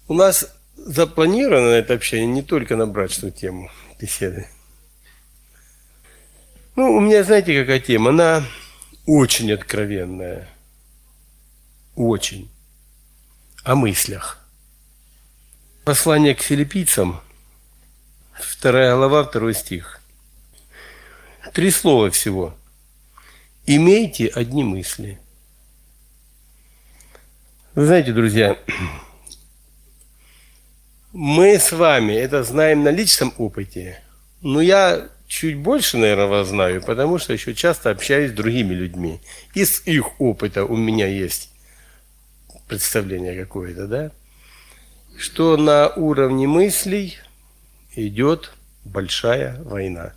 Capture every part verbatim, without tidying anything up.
У нас запланировано это общение не только на брачную тему беседы. Ну, у меня, знаете, какая тема? Она очень откровенная. Очень. О мыслях. Послание к филиппийцам, вторая глава, второй стих. Три слова всего. Имейте одни мысли. Вы знаете, друзья, мы с вами это знаем на личном опыте, но я чуть больше, наверное, вас знаю, потому что еще часто общаюсь с другими людьми. Из их опыта у меня есть представление какое-то, да, что на уровне мыслей идет большая война.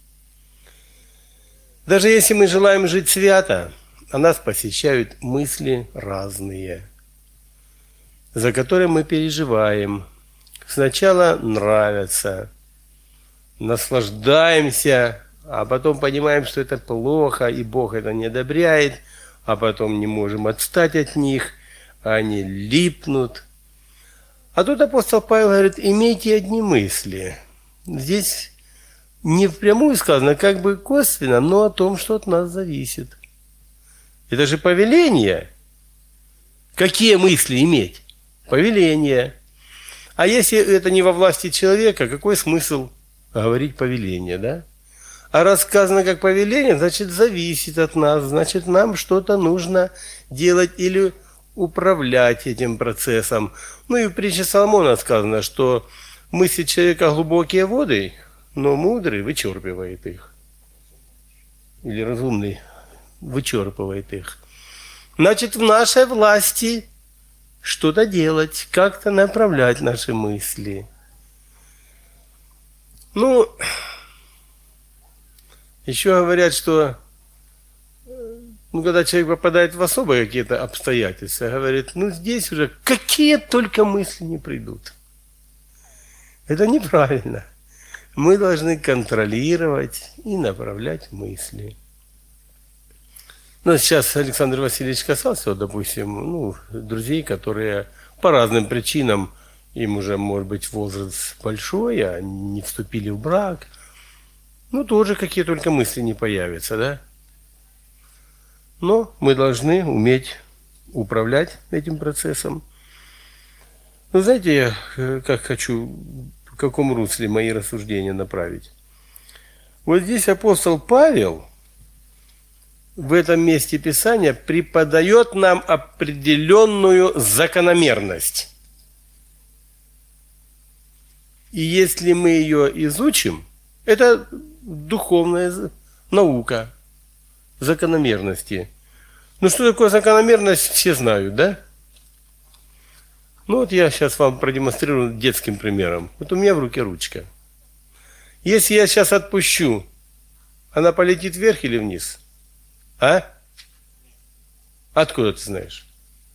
Даже если мы желаем жить свято, а нас посещают мысли разные, за которые мы переживаем. Сначала нравятся, наслаждаемся, а потом понимаем, что это плохо, и Бог это не одобряет, а потом не можем отстать от них, они липнут. А тут апостол Павел говорит: имейте одни мысли. Здесь не впрямую сказано, как бы косвенно, но о том, что от нас зависит. Это же повеление. Какие мысли иметь? Повеление. А если это не во власти человека, какой смысл говорить повеление, да? А раз сказано как повеление, значит, зависит от нас, значит, нам что-то нужно делать или управлять этим процессом. Ну и в притче Соломона сказано, что мысли человека глубокие воды, но мудрый вычерпывает их. Или разумный вычерпывает их. Значит, в нашей власти что-то делать, как-то направлять наши мысли. Ну, еще говорят, что ну, когда человек попадает в особые какие-то обстоятельства, говорит, ну здесь уже какие только мысли не придут. Это неправильно. Мы должны контролировать и направлять мысли. Ну, сейчас Александр Васильевич касался, вот, допустим, ну, друзей, которые по разным причинам, им уже, может быть, возраст большой, а не вступили в брак. Ну, тоже какие только мысли не появятся, да? Но мы должны уметь управлять этим процессом. Ну, знаете, я как хочу, в каком русле мои рассуждения направить. Вот здесь апостол Павел в этом месте Писания преподает нам определенную закономерность. И если мы ее изучим, это духовная наука закономерности. Ну что такое закономерность, все знают, да? Ну вот я сейчас вам продемонстрирую детским примером. Вот у меня в руке ручка. Если я сейчас отпущу, она полетит вверх или вниз? А? Откуда ты знаешь?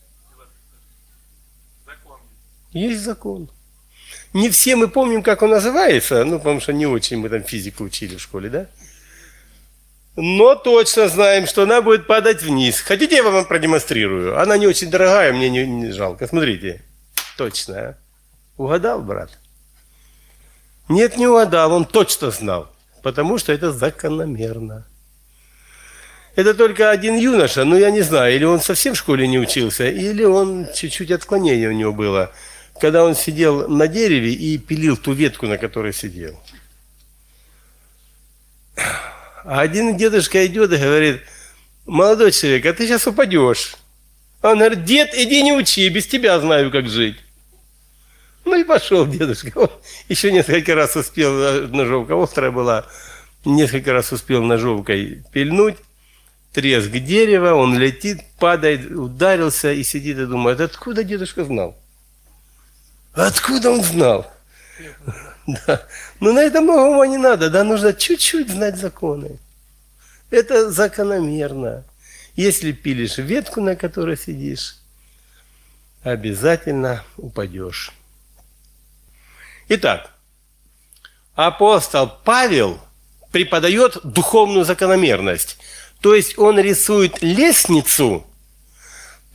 Закон. Есть закон. Не все мы помним, как он называется, ну, потому что не очень мы там физику учили в школе, да? Но точно знаем, что она будет падать вниз. Хотите, я вам продемонстрирую? Она не очень дорогая, мне не, не жалко. Смотрите. Точно, а? Угадал, брат? Нет, не угадал, он точно знал. Потому что это закономерно. Это только один юноша, но я не знаю, или он совсем в школе не учился, или он чуть-чуть отклонение у него было, когда он сидел на дереве и пилил ту ветку, на которой сидел. А один дедушка идет и говорит: молодой человек, а ты сейчас упадешь. Он говорит: дед, иди не учи, без тебя знаю, как жить. Ну и пошел дедушка. Он еще несколько раз успел, ножовка острая была, несколько раз успел ножовкой пильнуть. Треск дерева, он летит, падает, ударился и сидит и думает: откуда дедушка знал? Откуда он знал? Да. Но на это многого не надо, да, нужно чуть-чуть знать законы. Это закономерно. Если пилишь ветку, на которой сидишь, обязательно упадешь. Итак, апостол Павел преподает духовную закономерность. То есть он рисует лестницу,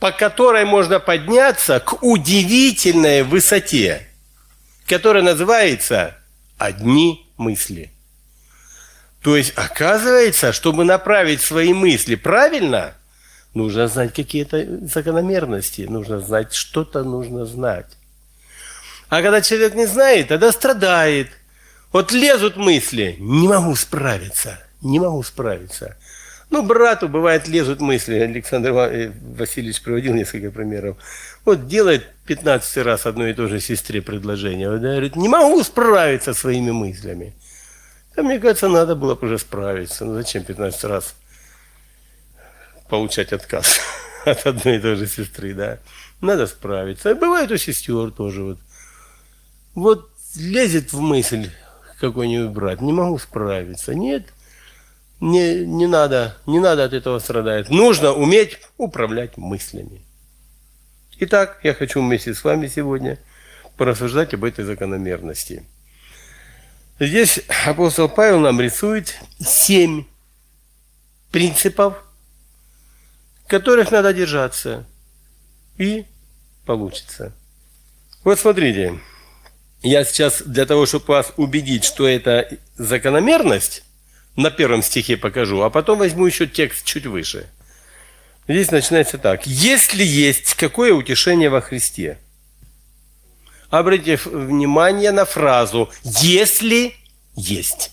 по которой можно подняться к удивительной высоте, которая называется «одни мысли». То есть, оказывается, чтобы направить свои мысли правильно, нужно знать какие-то закономерности, нужно знать, что-то нужно знать. А когда человек не знает, тогда страдает. Вот лезут мысли, не могу справиться, не могу справиться. Ну, брату, бывает, лезут мысли. Александр Васильевич приводил несколько примеров. Вот делает пятнадцать раз одной и той же сестре предложение. Вот, говорит, не могу справиться со своими мыслями. А мне кажется, надо было бы уже справиться. Ну, зачем пятнадцать раз получать отказ от одной и той же сестры, да? Надо справиться. И бывает у сестер тоже вот. Вот лезет в мысль какой-нибудь брат, не могу справиться. Нет, не, не надо, не надо от этого страдать. Нужно уметь управлять мыслями. Итак, я хочу вместе с вами сегодня порассуждать об этой закономерности. Здесь апостол Павел нам рисует семь принципов, которых надо держаться, и получится. Вот смотрите, я сейчас для того, чтобы вас убедить, что это закономерность, на первом стихе покажу, а потом возьму еще текст чуть выше. Здесь начинается так. «Если есть какое утешение во Христе». Обратите внимание на фразу «если есть».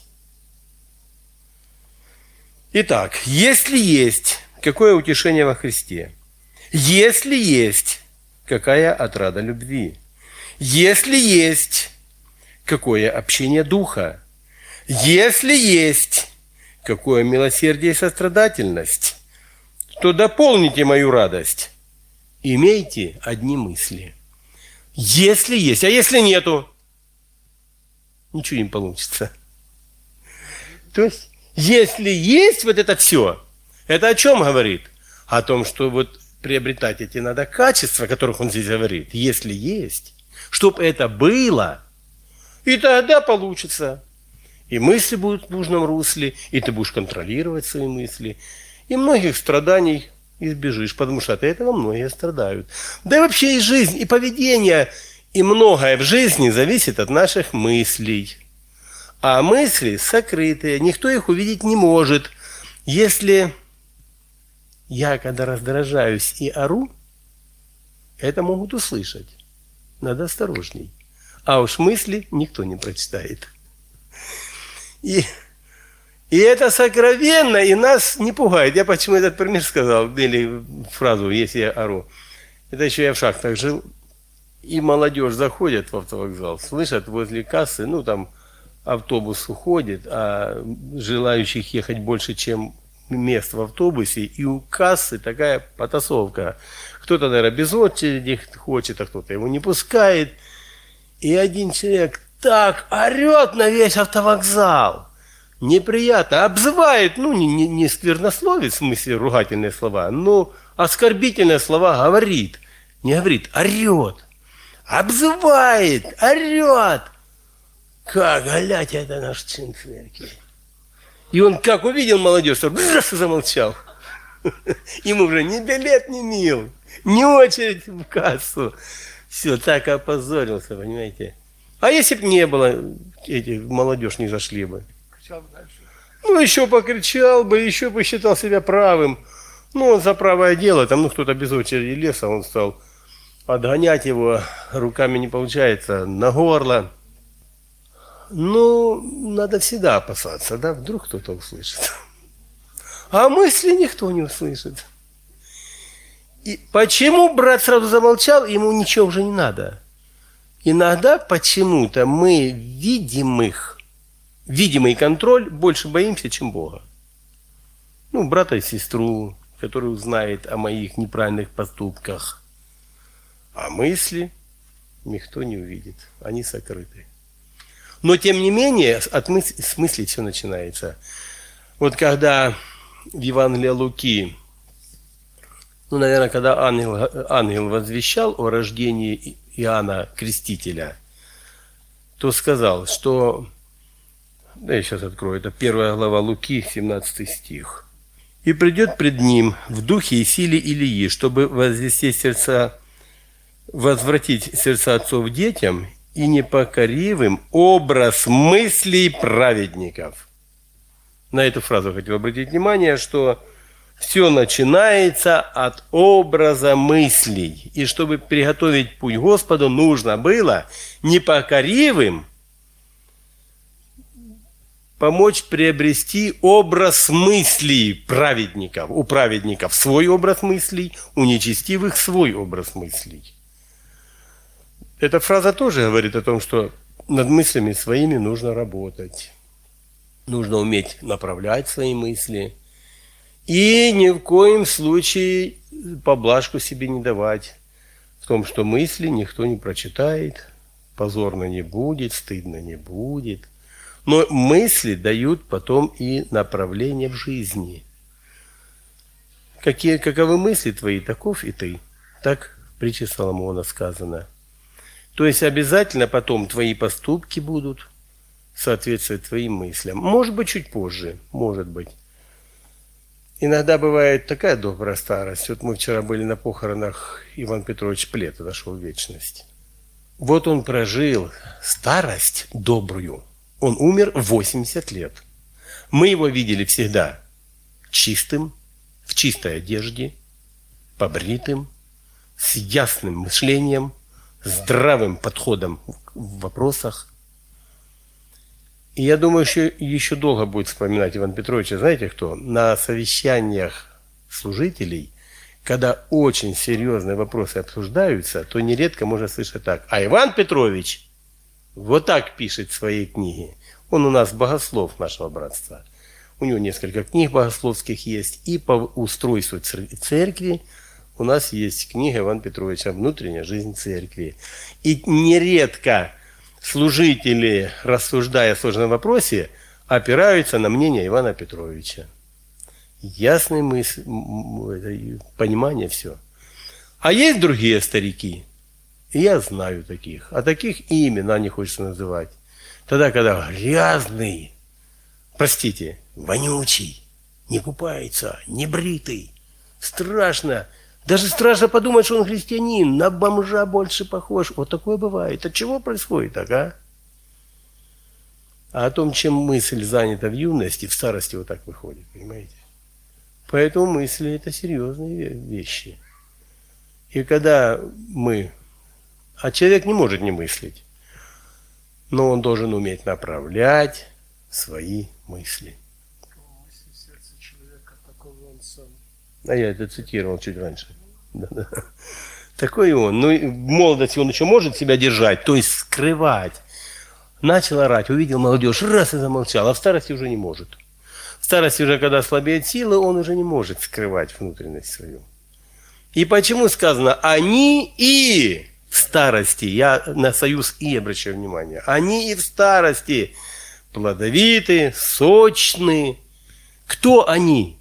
Итак, если есть какое утешение во Христе, если есть какая отрада любви, если есть какое общение духа, если есть какое милосердие и сострадательность, то дополните мою радость, имейте одни мысли. Если есть, а если нету, ничего не получится. То есть, если есть вот это все, это о чем говорит? О том, что вот приобретать эти надо качества, о которых он здесь говорит, если есть, чтобы это было, и тогда получится. И мысли будут в нужном русле, и ты будешь контролировать свои мысли, и многих страданий избежишь, потому что от этого многие страдают. Да и вообще и жизнь, и поведение, и многое в жизни зависит от наших мыслей. А мысли сокрытые, никто их увидеть не может. Если я, когда раздражаюсь и ору, это могут услышать. Надо осторожней. А уж мысли никто не прочитает. И... И это сокровенно, и нас не пугает. Я почему этот пример сказал, или фразу, если я ору. Это еще я в шахтах жил, и молодежь заходит в автовокзал, слышат возле кассы, ну там автобус уходит, а желающих ехать больше, чем мест в автобусе, и у кассы такая потасовка. Кто-то, наверное, без очереди хочет, а кто-то его не пускает. И один человек так орет на весь автовокзал. Неприятно, обзывает, ну, не, не, не сквернословит, в смысле ругательные слова, но оскорбительные слова говорит. Не говорит, орет. Обзывает, орет. Как, глядь, это наш чин церкви. И он как увидел молодежь, то раз и замолчал. Ему уже ни билет не мил, ни очередь в кассу. Все, так опозорился, понимаете. А если бы не было, эти молодежь не зашли бы. Ну, еще покричал бы, еще бы считал себя правым. Ну, он за правое дело, там, ну, кто-то без очереди лез, а он стал отгонять его, руками не получается, на горло. Ну, надо всегда опасаться, да, вдруг кто-то услышит. А мысли никто не услышит. И почему брат сразу замолчал, ему ничего уже не надо? Иногда почему-то мы видимых, видимый контроль больше боимся, чем Бога. Ну, брата и сестру, который узнает о моих неправильных поступках. А мысли никто не увидит, они сокрыты. Но, тем не менее, от мысли, с мысли все начинается. Вот когда в Евангелии Луки, ну, наверное, когда ангел, ангел возвещал о рождении Иоанна Крестителя, то сказал, что... Да, я сейчас открою. Это первая глава Луки, семнадцатый стих. и придет пред ним в духе и силе Илии, чтобы возвести сердца, возвратить сердца отцов детям и непокоривым образ мыслей праведников. На эту фразу хотел обратить внимание, что все начинается от образа мыслей. И чтобы приготовить путь Господу, нужно было непокоривым помочь приобрести образ мыслей праведников. У праведников свой образ мыслей, у нечестивых свой образ мыслей. Эта фраза тоже говорит о том, что над мыслями своими нужно работать. Нужно уметь направлять свои мысли. И ни в коем случае поблажку себе не давать в том, что мысли никто не прочитает, позорно не будет, стыдно не будет. Но мысли дают потом и направление в жизни. Какие, каковы мысли твои, таков и ты. Так в притче Соломона сказано. То есть обязательно потом твои поступки будут соответствовать твоим мыслям. Может быть, чуть позже, может быть. Иногда бывает такая добрая старость. Вот мы вчера были на похоронах Ивана Петровича Плета, дошел в вечность. Вот он прожил старость добрую. Он умер в восемьдесят лет. Мы его видели всегда чистым, в чистой одежде, побритым, с ясным мышлением, здравым подходом в вопросах. И я думаю, что еще долго будет вспоминать Ивана Петровича. Знаете кто? На совещаниях служителей, когда очень серьезные вопросы обсуждаются, то нередко можно слышать так. А Иван Петрович вот так пишет в своей книге. Он у нас богослов нашего братства. У него несколько книг богословских есть. И по устройству церкви у нас есть книга Ивана Петровича «Внутренняя жизнь церкви». И нередко служители, рассуждая о сложном вопросе, опираются на мнение Ивана Петровича. Ясная мысль, понимание, все. А есть другие старики, и я знаю таких, а таких и имена не хочется называть. Тогда, когда грязный, простите, вонючий, не купается, не бритый, страшно, даже страшно подумать, что он христианин, на бомжа больше похож. Вот такое бывает. От чего происходит так, а? А о том, чем мысль занята в юности, в старости вот так выходит, понимаете? Поэтому мысли – это серьезные вещи. И когда мы… А человек не может не мыслить, но он должен уметь направлять свои мысли. Мысли сердца человека, такого он сам. А я это цитировал чуть раньше. Да-да. Такой он. Ну, в молодости он еще может себя держать, то есть скрывать. Начал орать, увидел молодежь, раз и замолчал, а в старости уже не может. В старости уже, когда слабеет силы, он уже не может скрывать внутренность свою. И почему сказано «они и в старости», я на союз «и» обращаю внимание, «они и в старости плодовиты, сочны». Кто они?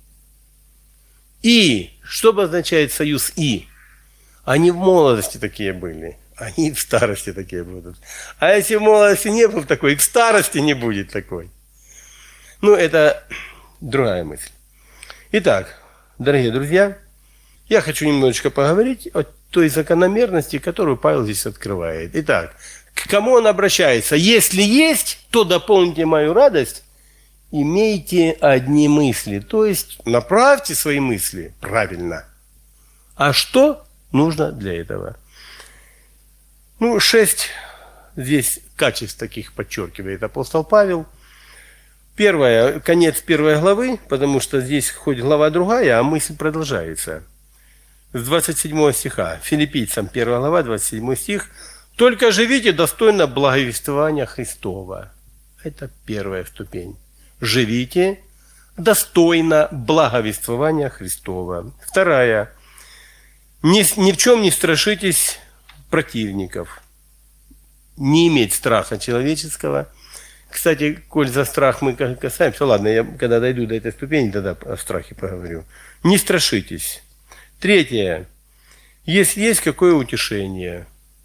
И, что обозначает союз «и»? Они в молодости такие были, они и в старости такие будут. А если в молодости не был такой, и в старости не будет такой. Ну, это другая мысль. Итак, дорогие друзья, я хочу немножечко поговорить о той закономерности, которую Павел здесь открывает. Итак, к кому он обращается? Если есть, то дополните мою радость, имейте одни мысли. То есть направьте свои мысли правильно. А что нужно для этого? Ну, шесть здесь качеств таких подчеркивает апостол Павел. Первое, конец первой главы, потому что здесь хоть глава другая, а мысль продолжается. С двадцать седьмого стиха, Филиппийцам первая глава, двадцать седьмой стих. «Только живите достойно благовествования Христова». Это первая ступень. Живите достойно благовествования Христова. Вторая. Ни, ни в чем не страшитесь противников. Не иметь страха человеческого. Кстати, коль за страх мы касаемся, ладно, я когда дойду до этой ступени, тогда о страхе поговорю. Не страшитесь. Третье. Если есть какое утешение,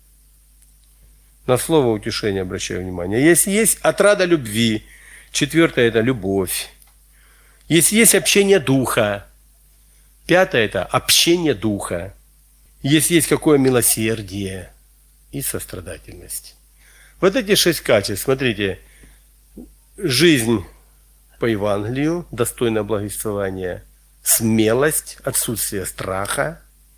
на слово утешение обращаю внимание. Если есть отрада любви, четвертое – это любовь. Если есть общение духа. Пятое – это общение духа. Если есть какое милосердие и сострадательность. Вот эти шесть качеств, смотрите, жизнь по Евангелию, достойное благовествование, смелость, отсутствие страха,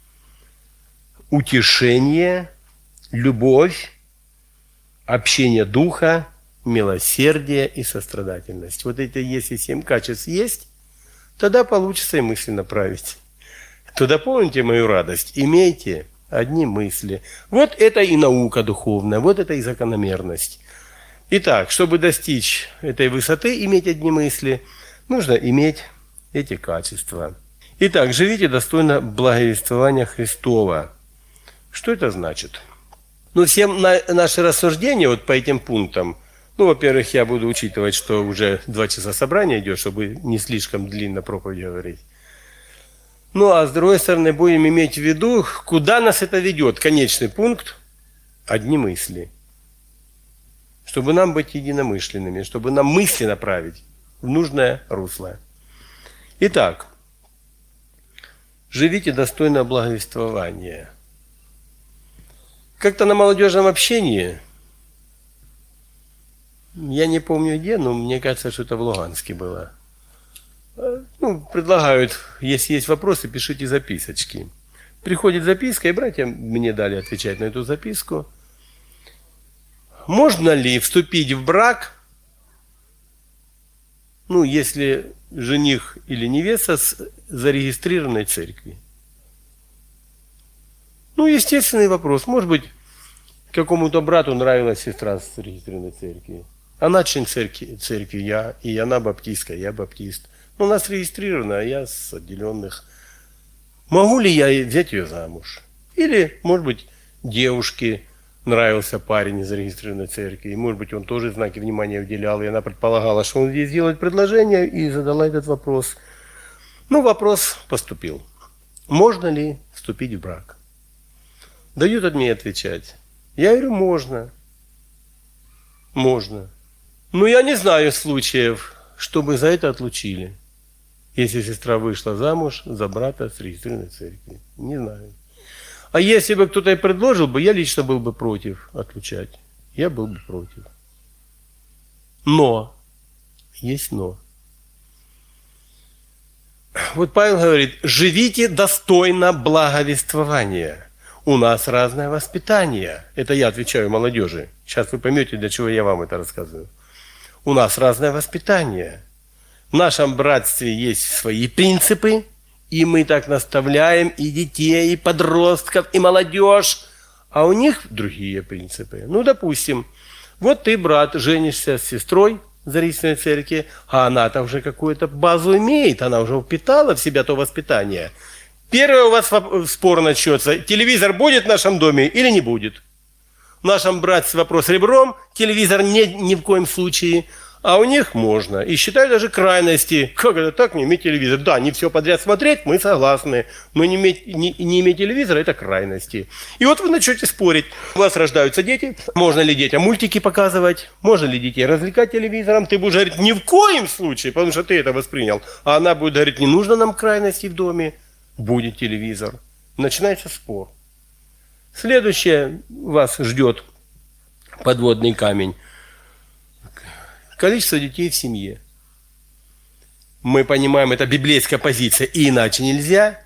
утешение, любовь, общение духа, милосердие и сострадательность. Вот эти, если семь качеств есть, тогда получится и мысли направить. То дополните мою радость, имейте одни мысли. Вот это и наука духовная, вот это и закономерность. Итак, чтобы достичь этой высоты, иметь одни мысли, нужно иметь эти качества. Итак, живите достойно благовествования Христова. Что это значит? Ну, все на, наши рассуждения вот по этим пунктам, ну, во-первых, я буду учитывать, что уже два часа собрания идет, чтобы не слишком длинно проповедь говорить. Ну, а с другой стороны, будем иметь в виду, куда нас это ведет. Конечный пункт – одни мысли. Чтобы нам быть единомышленными, чтобы нам мысли направить в нужное русло. Итак, живите достойно благовествования. Как-то на молодежном общении, я не помню где, но мне кажется, что это в Луганске было. Ну, предлагают, если есть вопросы, пишите записочки. Приходит записка, и братья мне дали отвечать на эту записку. Можно ли вступить в брак, ну, если жених или невеста с зарегистрированной церкви? Ну, естественный вопрос. Может быть, какому-то брату нравилась сестра с зарегистрированной церкви. Она член церкви, церкви, я, и она баптистка, я баптист. Но у нас регистрирована, а я с отделенных. Могу ли я взять ее замуж? Или, может быть, девушке нравился парень из зарегистрированной церкви, и, может быть, он тоже знаки внимания уделял, и она предполагала, что он ей сделает предложение, и задала этот вопрос. Ну, вопрос поступил. Можно ли вступить в брак? Дают от меня отвечать. Я говорю, можно. Можно. Но я не знаю случаев, чтобы за это отлучили. Если сестра вышла замуж за брата с регистрированной церкви. Не знаю. А если бы кто-то и предложил бы, я лично был бы против отлучать. Я был бы против. Но. Есть но. Вот Павел говорит, живите достойно благовествования. У нас разное воспитание. Это я отвечаю молодежи. Сейчас вы поймете, для чего я вам это рассказываю. У нас разное воспитание. В нашем братстве есть свои принципы, и мы так наставляем и детей, и подростков, и молодежь. А у них другие принципы. Ну, допустим, вот ты, брат, женишься с сестрой в зарегистрированной церкви, а она-то уже какую-то базу имеет, она уже впитала в себя то воспитание. Первый у вас спор начнется, телевизор будет в нашем доме или не будет? В нашем братстве вопрос ребром, телевизор не, ни в коем случае, а у них можно. И считают даже крайности. Как это так, не иметь телевизор? Да, не все подряд смотреть, мы согласны. Но не иметь, не, не иметь телевизора – это крайности. И вот вы начнете спорить. У вас рождаются дети. Можно ли детям мультики показывать? Можно ли детей развлекать телевизором? Ты будешь говорить, ни в коем случае, потому что ты это воспринял. А она будет говорить, не нужно нам крайности в доме. Будет телевизор. Начинается спор. Следующее вас ждет подводный камень. Количество детей в семье. Мы понимаем, это библейская позиция, и иначе нельзя.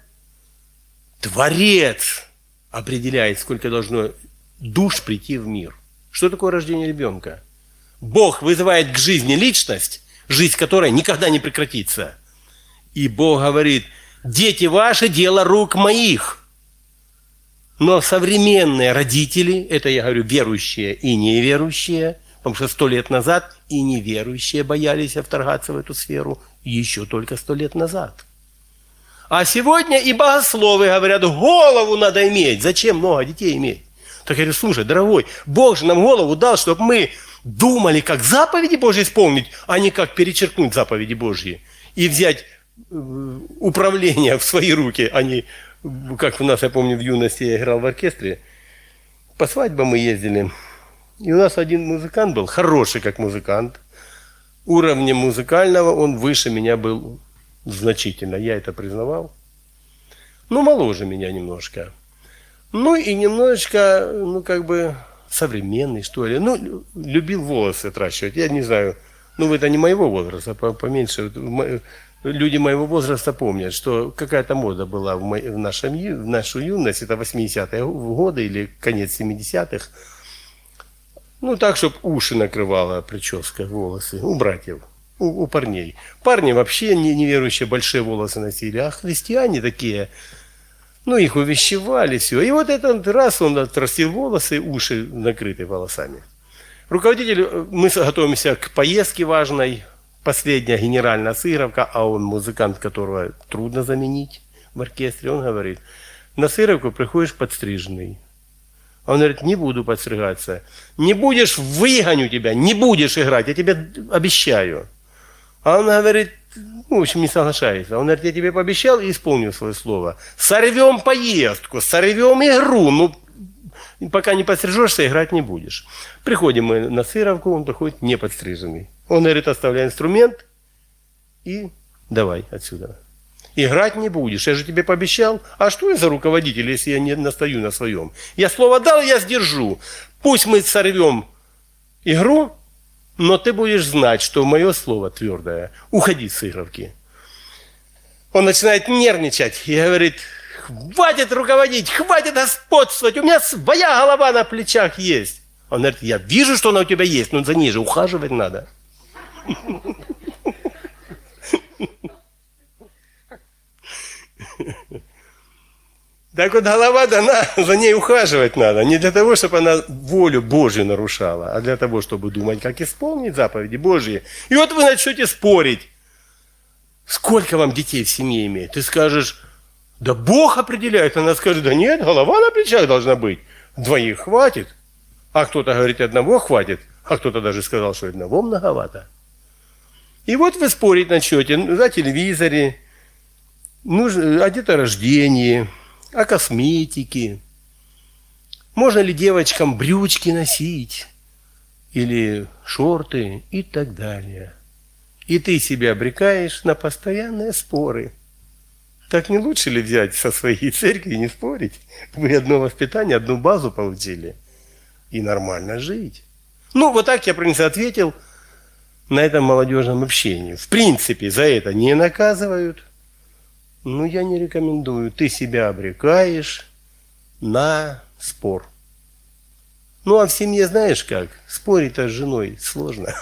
Творец определяет, сколько должно душ прийти в мир. Что такое рождение ребенка? Бог вызывает к жизни личность, жизнь которой никогда не прекратится. И Бог говорит, дети ваши – дело рук моих. Но современные родители, это я говорю верующие и неверующие, потому что сто лет назад и неверующие боялись вторгаться в эту сферу еще только сто лет назад. А сегодня и богословы говорят, голову надо иметь. Зачем много детей иметь? Так я говорю, слушай, дорогой, Бог же нам голову дал, чтобы мы думали, как заповеди Божьи исполнить, а не как перечеркнуть заповеди Божьи и взять управление в свои руки, а не, как у нас, я помню, в юности я играл в оркестре, по свадьбам мы ездили. И у нас один музыкант был, хороший как музыкант. Уровнем музыкального он выше меня был значительно, я это признавал. Ну, моложе меня немножко. Ну, и немножечко, ну, как бы, современный, что ли. Ну, любил волосы отращивать. Я не знаю, ну, это не моего возраста, поменьше. Люди моего возраста помнят, что какая-то мода была в, мо... в, нашем... в нашу юность, это восьмидесятые годы или конец семидесятых. Ну, так, чтобы уши накрывала прическа, волосы у братьев, у, у парней. Парни вообще не, неверующие большие волосы носили, а христиане такие, ну, их увещевали, все. И вот этот раз он отрастил волосы, уши накрыты волосами. Руководитель, мы готовимся к поездке важной, последняя генеральная сыгровка, а он музыкант, которого трудно заменить в оркестре, он говорит, на сыгровку приходишь подстриженный. Он говорит, не буду подстригаться. Не будешь, выгоню тебя, не будешь играть, я тебе обещаю. А он говорит, ну, в общем, не соглашается. Он говорит, я тебе пообещал и исполнил свое слово. Сорвем поездку, сорвем игру, ну, пока не подстрижешься, играть не будешь. Приходим мы на сыровку, он приходит не подстриженный. Он говорит, оставляй инструмент и давай отсюда. Играть не будешь, я же тебе пообещал. А что я за руководитель, если я не настаю на своем? Я слово дал, я сдержу. Пусть мы сорвем игру, но ты будешь знать, что мое слово твердое. Уходи с сыгровки. Он начинает нервничать и говорит, хватит руководить, хватит господствовать, у меня своя голова на плечах есть. Он говорит, я вижу, что она у тебя есть, но за ней же ухаживать надо. Так вот, голова дана, за ней ухаживать надо. Не для того, чтобы она волю Божью нарушала, а для того, чтобы думать, как исполнить заповеди Божьи. И вот вы начнете спорить. Сколько вам детей в семье иметь? Ты скажешь, да Бог определяет. Она скажет, да нет, голова на плечах должна быть. Двоих хватит. А кто-то говорит, одного хватит. А кто-то даже сказал, что одного многовато. И вот вы спорить начнете на телевизоре, о деторождении, о косметике. Можно ли девочкам брючки носить? Или шорты и так далее. И ты себя обрекаешь на постоянные споры. Так не лучше ли взять со своей церкви и не спорить? Вы одно воспитание, одну базу получили. И нормально жить. Ну, вот так я, в принципе, ответил на этом молодежном общении. В принципе, за это не наказывают. Ну, я не рекомендую. Ты себя обрекаешь на спор. Ну, а в семье знаешь как? Спорить-то с женой сложно.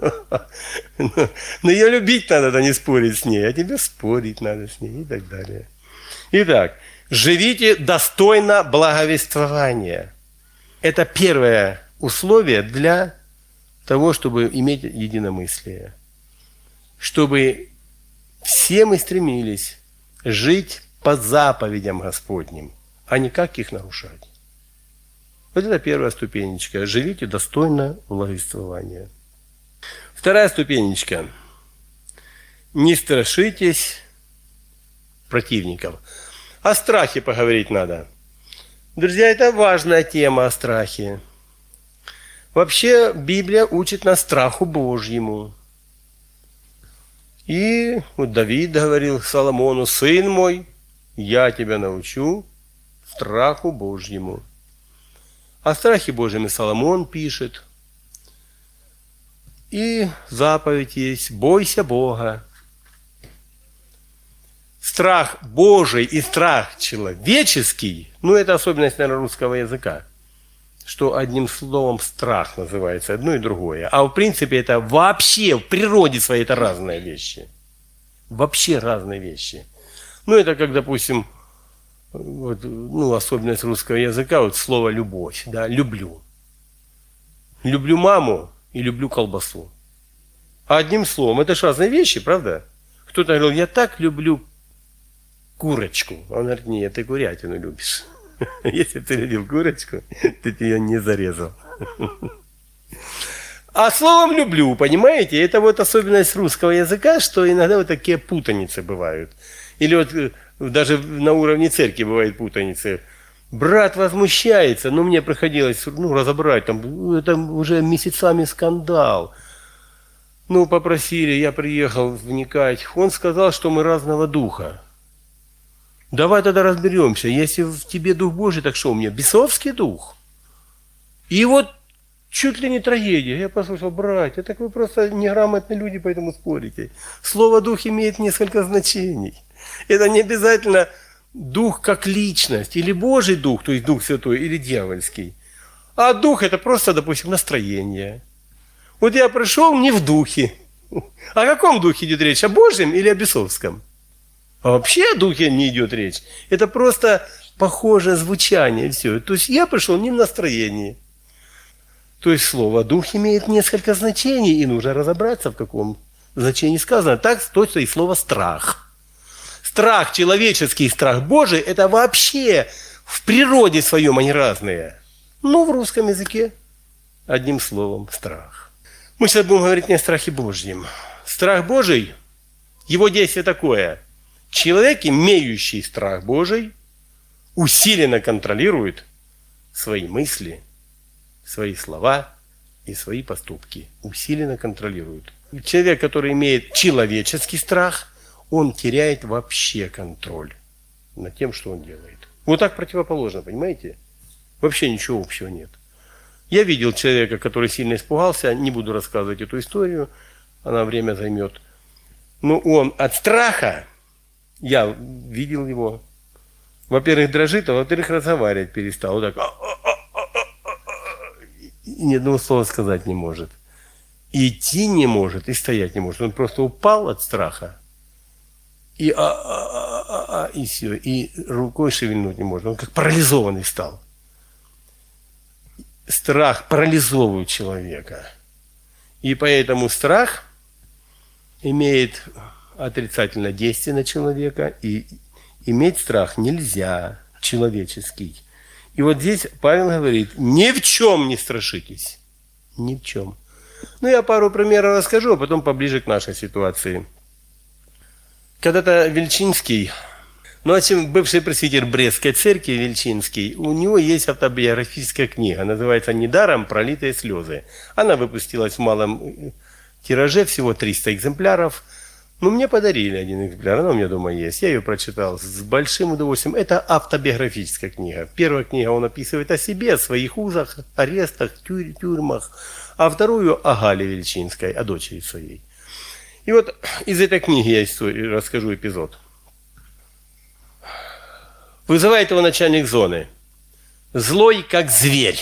Но ее любить надо, а не спорить с ней. А тебе спорить надо с ней и так далее. Итак, живите достойно благовествования. Это первое условие для того, чтобы иметь единомыслие. Чтобы все мы стремились жить по заповедям Господним, а не как их нарушать. Вот это первая ступенечка. Живите достойно благовествования. Вторая ступенечка. Не страшитесь противников. О страхе поговорить надо. Друзья, это важная тема о страхе. Вообще Библия учит нас страху Божьему. И вот Давид говорил Соломону, сын мой, я тебя научу страху Божьему. О страхе Божьем и Соломон пишет. И заповедь есть, бойся Бога. Страх Божий и страх человеческий, ну это особенность, наверное, русского языка, что одним словом страх называется одно и другое. А в принципе это вообще в природе своей это разные вещи. Вообще разные вещи. Ну это как, допустим, вот, ну, особенность русского языка, вот слово любовь, да, люблю. Люблю маму и люблю колбасу. А одним словом, это же разные вещи, правда? Кто-то говорил, я так люблю курочку. Он говорит, нет, ты курятину любишь. Если ты любил курочку, ты ее не зарезал. А словом люблю, понимаете, это вот особенность русского языка, что иногда вот такие путаницы бывают. Или вот даже на уровне церкви бывают путаницы. Брат возмущается, но мне приходилось ну, разобрать, там, это уже месяцами скандал. Ну, попросили, я приехал вникать. Он сказал, что мы разного духа. Давай тогда разберемся. Если в тебе Дух Божий, так что у меня? Бесовский дух. И вот чуть ли не трагедия. Я послушал, братья, так вы просто неграмотные люди, поэтому спорите. Слово «дух» имеет несколько значений. Это не обязательно дух как личность, или Божий дух, то есть Дух Святой, или дьявольский. А дух – это просто, допустим, настроение. Вот я пришел не в духе. О каком духе идет речь? О Божьем или о бесовском? А вообще о духе не идет речь. Это просто похожее звучание и все. То есть я пришел не в настроении. То есть слово «дух» имеет несколько значений, и нужно разобраться, в каком значении сказано. Так точно и слово «страх». Страх, человеческий страх Божий, это вообще в природе своем они разные. Но в русском языке одним словом страх. Мы сейчас будем говорить не о страхе Божьем. Страх Божий, его действие такое. Человек, имеющий страх Божий, усиленно контролирует свои мысли, свои слова и свои поступки. Усиленно контролирует. Человек, который имеет человеческий страх, он теряет вообще контроль над тем, что он делает. Вот так противоположно, понимаете? Вообще ничего общего нет. Я видел человека, который сильно испугался, не буду рассказывать эту историю, она время займет. Но он от страха, я видел его, во-первых, дрожит, а во-вторых, разговаривать перестал. Вот так. И ни одного слова сказать не может. И идти не может, и стоять не может. Он просто упал от страха. И, а, а, а, а, и все. И рукой шевельнуть не может. Он как парализованный стал. Страх парализовывает человека. И поэтому страх имеет отрицательное действие на человека. И иметь страх нельзя, человеческий. И вот здесь Павел говорит, ни в чем не страшитесь. Ни в чем. Ну, я пару примеров расскажу, а потом поближе к нашей ситуации. Когда-то Вельчинский, ну, в общем, бывший пресвитер Брестской церкви Вельчинский, у него есть автобиографическая книга, называется «Недаром пролитые слезы». Она выпустилась в малом тираже, всего триста экземпляров. Ну, мне подарили один экземпляр, она у меня дома есть. Я ее прочитал с большим удовольствием. Это автобиографическая книга. Первая книга он описывает о себе, о своих узах, арестах, тюр- тюрьмах, а вторую о Гале Вельчинской, о дочери своей. И вот из этой книги я историю, расскажу эпизод. Вызывает его начальник зоны. Злой, как зверь.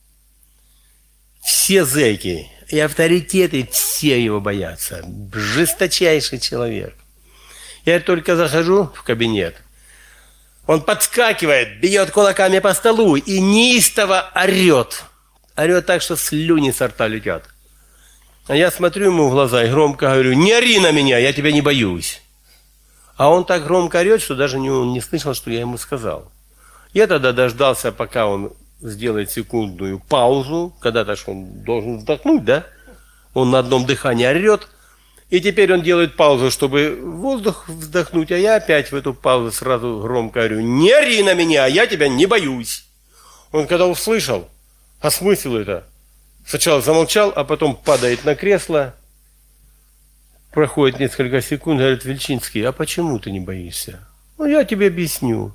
Все зэки и авторитеты, все его боятся. Жесточайший человек. Я только захожу в кабинет. Он подскакивает, бьет кулаками по столу и неистово орет. Орет так, что слюни со рта летят. А я смотрю ему в глаза и громко говорю, не ори на меня, я тебя не боюсь. А он так громко орет, что даже не, не слышал, что я ему сказал. Я тогда дождался, пока он сделает секундную паузу, когда-то ж он должен вздохнуть, да? Он на одном дыхании орет, и теперь он делает паузу, чтобы воздух вздохнуть, а я опять в эту паузу сразу громко говорю, не ори на меня, я тебя не боюсь. Он когда услышал, осмыслил это, сначала замолчал, а потом падает на кресло, проходит несколько секунд, говорит, Вельчинский, а почему ты не боишься? Ну, я тебе объясню.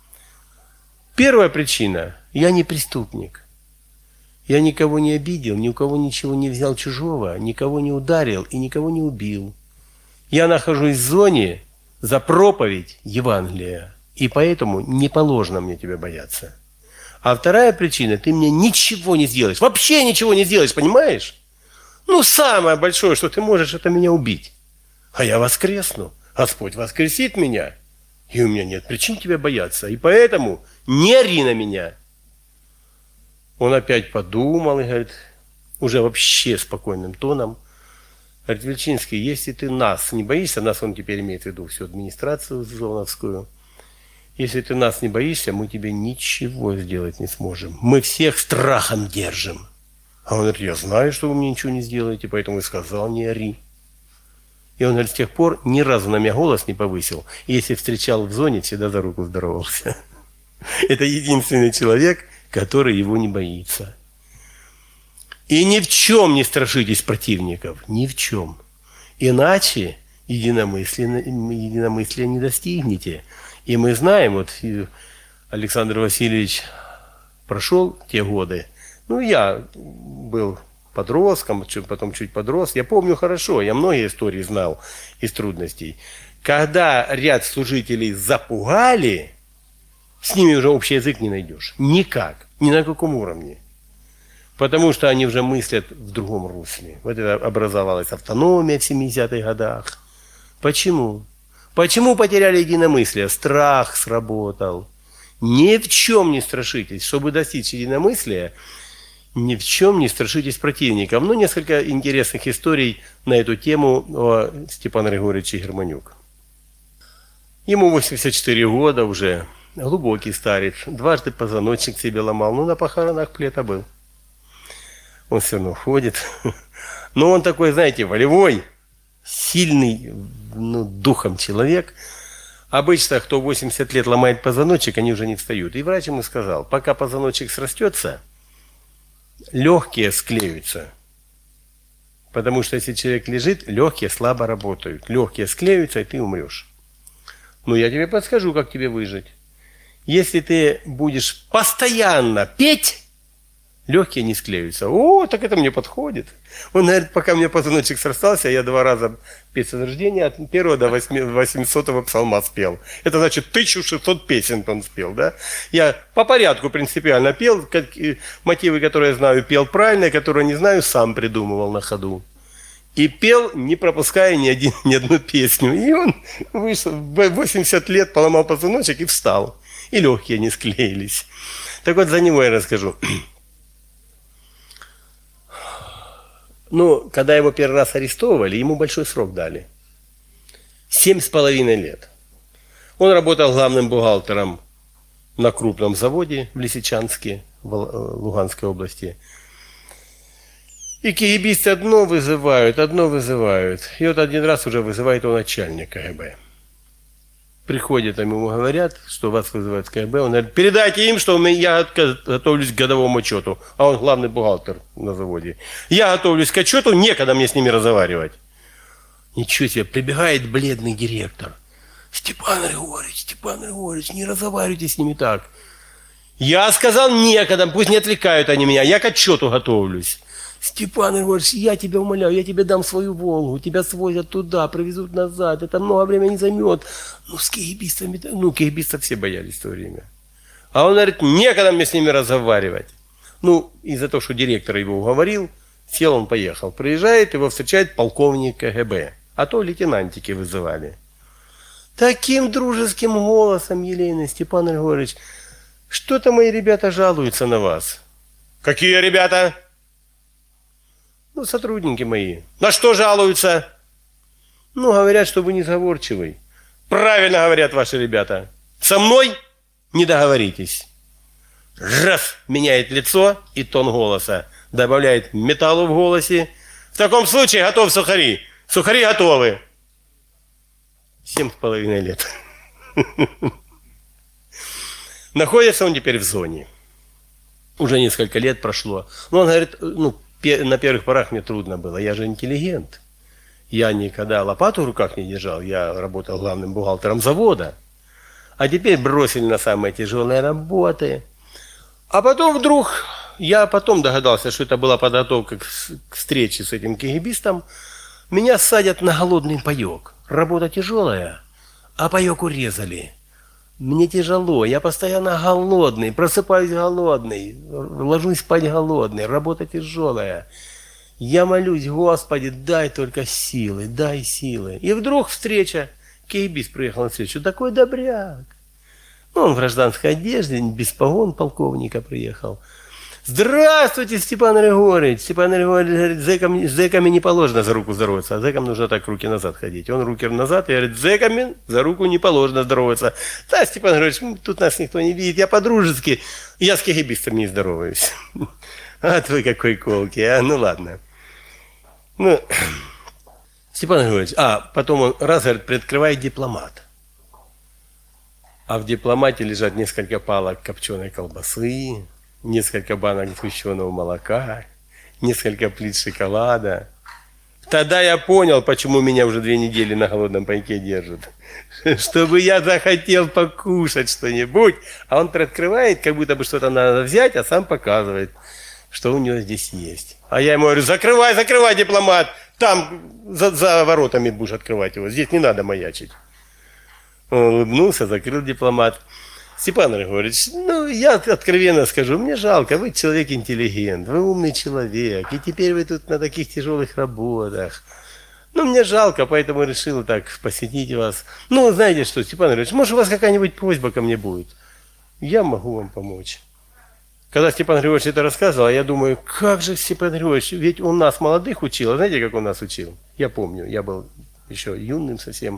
Первая причина, я не преступник. Я никого не обидел, ни у кого ничего не взял чужого, никого не ударил и никого не убил. Я нахожусь в зоне за проповедь Евангелия, и поэтому не положено мне тебя бояться. А вторая причина, ты мне ничего не сделаешь, вообще ничего не сделаешь, понимаешь? Ну, самое большое, что ты можешь, это меня убить. А я воскресну, Господь воскресит меня, и у меня нет причин тебя бояться, и поэтому не ори на меня. Он опять подумал и говорит, уже вообще спокойным тоном, говорит, Вельчинский, если ты нас не боишься, нас он теперь имеет в виду всю администрацию зоновскую, если ты нас не боишься, мы тебе ничего сделать не сможем. Мы всех страхом держим. А он говорит, я знаю, что вы мне ничего не сделаете, поэтому и сказал, не ори. И он говорит, с тех пор ни разу на меня голос не повысил. И если встречал в зоне, всегда за руку здоровался. Это единственный человек, который его не боится. И ни в чем не страшитесь противников, ни в чем. Иначе единомыслия, единомыслия не достигнете. И мы знаем, вот Александр Васильевич прошел те годы. Ну, я был подростком, потом чуть подрос. Я помню хорошо, я многие истории знал из трудностей. Когда ряд служителей запугали, с ними уже общий язык не найдешь. Никак, ни на каком уровне. Потому что они уже мыслят в другом русле. Вот это образовалась автономия в семидесятых годах. Почему? Почему потеряли единомыслие? Страх сработал. Ни в чем не страшитесь. Чтобы достичь единомыслия, ни в чем не страшитесь противников. Ну, несколько интересных историй на эту тему о Степане Григорьевиче Германюк. Ему восемьдесят четыре года уже, глубокий старец, дважды позвоночник себе ломал, но на похоронах плета был. Он все равно ходит. Но он такой, знаете, волевой, сильный, ну, духом человек. Обычно, кто восемьдесят лет ломает позвоночник, они уже не встают. И врач ему сказал, пока позвоночник срастется, легкие склеются. Потому что если человек лежит, легкие слабо работают. Легкие склеются, и ты умрешь. Ну, я тебе подскажу, как тебе выжить. Если ты будешь постоянно петь, легкие не склеются. О, так это мне подходит. Он говорит, пока у меня позвоночник срастался, я два раза песен рождения от первого до восьмисотого псалма спел. Это значит тысяча шестьсот песен он спел, да? Я по порядку принципиально пел, как, мотивы, которые я знаю, пел правильно, которые не знаю, сам придумывал на ходу. И пел, не пропуская ни, один, ни одну песню. И он вышел, в восемьдесят лет поломал позвоночник и встал. И легкие не склеились. Так вот, за него я расскажу. Ну, когда его первый раз арестовывали, ему большой срок дали. Семь с половиной лет. Он работал главным бухгалтером на крупном заводе в Лисичанске, в Луганской области. И кегибисты одно вызывают, одно вызывают. И вот один раз уже вызывает его начальник КГБ. Приходят, ему говорят, что вас вызывают в КГБ. Он говорит, передайте им, что я готовлюсь к годовому отчету. А он главный бухгалтер на заводе. Я готовлюсь к отчету, некогда мне с ними разговаривать. Ничего себе, прибегает бледный директор. Степан Григорьевич, Степан Григорьевич, не разговаривайте с ними так. Я сказал, некогда, пусть не отвлекают они меня, я к отчету готовлюсь. Степан Григорьевич, я тебя умоляю, я тебе дам свою Волгу, тебя свозят туда, привезут назад, это много времени займет. Ну, с кегибистами, ну, кегибистов все боялись в то время. А он говорит, некогда мне с ними разговаривать. Ну, из-за того, что директор его уговорил, сел он, поехал. Приезжает, его встречает полковник КГБ, а то лейтенантики вызывали. Таким дружеским голосом, Елена, Степан Григорьевич, что-то мои ребята жалуются на вас. Какие ребята? Ну, сотрудники мои. На что жалуются? Ну, говорят, что вы несговорчивый. Правильно говорят ваши ребята. Со мной не договоритесь. Раз, меняет лицо и тон голоса. Добавляет металлу в голосе. В таком случае готов сухари. Сухари готовы. Семь с половиной лет. Находится он теперь в зоне. Уже несколько лет прошло. Но он говорит, ну, на первых порах мне трудно было. Я же интеллигент. Я никогда лопату в руках не держал. Я работал главным бухгалтером завода. А теперь бросили на самые тяжелые работы. А потом вдруг, я потом догадался, что это была подготовка к, к встрече с этим кегибистом. Меня садят на голодный паек. Работа тяжелая, а паек урезали. Мне тяжело, я постоянно голодный, просыпаюсь голодный, ложусь спать голодный, работа тяжелая. Я молюсь, Господи, дай только силы, дай силы. И вдруг встреча, кегибист приехал на встречу, такой добряк. Ну, он в гражданской одежде, без погон полковника приехал. Здравствуйте, Степан Григорьевич. Степан Григорьевич говорит, зэкам, зэками не положено за руку здороваться, а зэкам нужно так руки назад ходить. Он руки назад и говорит, зэками за руку не положено здороваться. Да, Степан Григорьевич, тут нас никто не видит, я по-дружески, я с кегибистом не здороваюсь. А вы какой колкий, а? Ну ладно. Ну, Степан Григорьевич, а потом он раз говорит, приоткрывает дипломат. А в дипломате лежат несколько палок копченой колбасы, несколько банок сгущенного молока, несколько плит шоколада. Тогда я понял, почему меня уже две недели на голодном пайке держат. Чтобы я захотел покушать что-нибудь, а он открывает, как будто бы что-то надо взять, а сам показывает, что у него здесь есть. А я ему говорю, закрывай, закрывай, дипломат, там за, за воротами будешь открывать его, здесь не надо маячить. Он улыбнулся, закрыл дипломат. Степан Григорьевич, ну, я откровенно скажу, мне жалко, вы человек интеллигент, вы умный человек, и теперь вы тут на таких тяжелых работах. Ну, мне жалко, поэтому решил так посетить вас. Ну, знаете что, Степан Григорьевич, может, у вас какая-нибудь просьба ко мне будет? Я могу вам помочь. Когда Степан Григорьевич это рассказывал, я думаю, как же Степан Григорьевич, ведь он нас молодых учил, а знаете, как он нас учил? Я помню, я был еще юным совсем.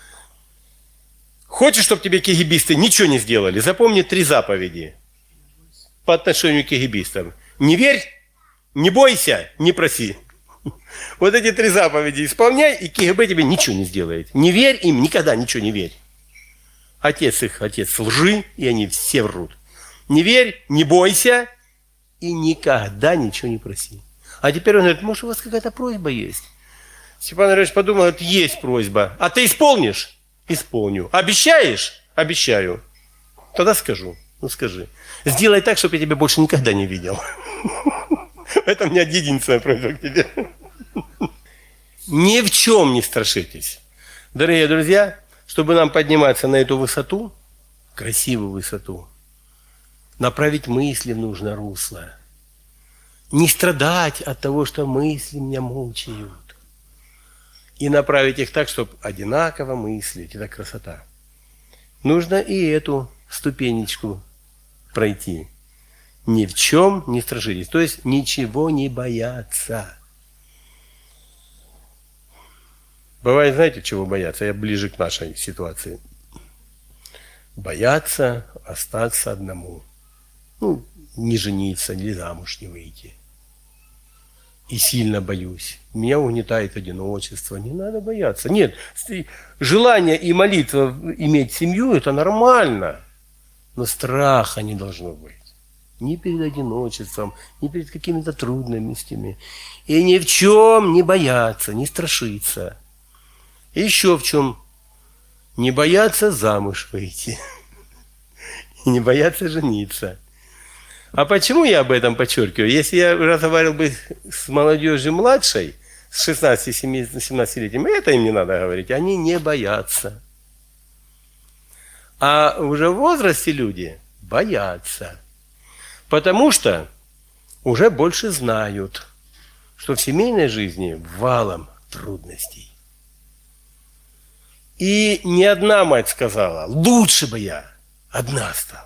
Хочешь, чтобы тебе кегибисты ничего не сделали? Запомни три заповеди по отношению к кегибистам. Не верь, не бойся, не проси. Вот эти три заповеди исполняй, и КГБ тебе ничего не сделает. Не верь им, никогда ничего не верь. Отец их, отец лжи, и они все врут. Не верь, не бойся, и никогда ничего не проси. А теперь он говорит, может, у вас какая-то просьба есть? Степан Андреевич подумал, говорит, есть просьба. А ты исполнишь? Исполню. Обещаешь? Обещаю. Тогда скажу. Ну скажи. Сделай так, чтобы я тебя больше никогда не видел. Это у меня единственная просьба к тебе. Ни в чем не страшитесь. Дорогие друзья, чтобы нам подниматься на эту высоту, красивую высоту, направить мысли в нужное русло. Не страдать от того, что мысли меня мучают. И направить их так, чтобы одинаково мыслить. Это красота. Нужно и эту ступенечку пройти. Ни в чем не страшитесь. То есть ничего не бояться. Бывает, знаете, чего бояться? Я ближе к нашей ситуации. Бояться остаться одному. Ну, не жениться, или замуж не выйти. И сильно боюсь. Меня угнетает одиночество. Не надо бояться. Нет, желание и молитва иметь семью – это нормально. Но страха не должно быть. Ни перед одиночеством, ни перед какими-то трудностями. И ни в чем не бояться, не страшиться. И еще в чем. Не бояться замуж выйти. И не бояться жениться. А почему я об этом подчеркиваю? Если я разговаривал бы с молодежью младшей, с шестнадцати-семнадцатилетними, это им не надо говорить, они не боятся. А уже в возрасте люди боятся, потому что уже больше знают, что в семейной жизни валом трудностей. И ни одна мать сказала, лучше бы я одна осталась.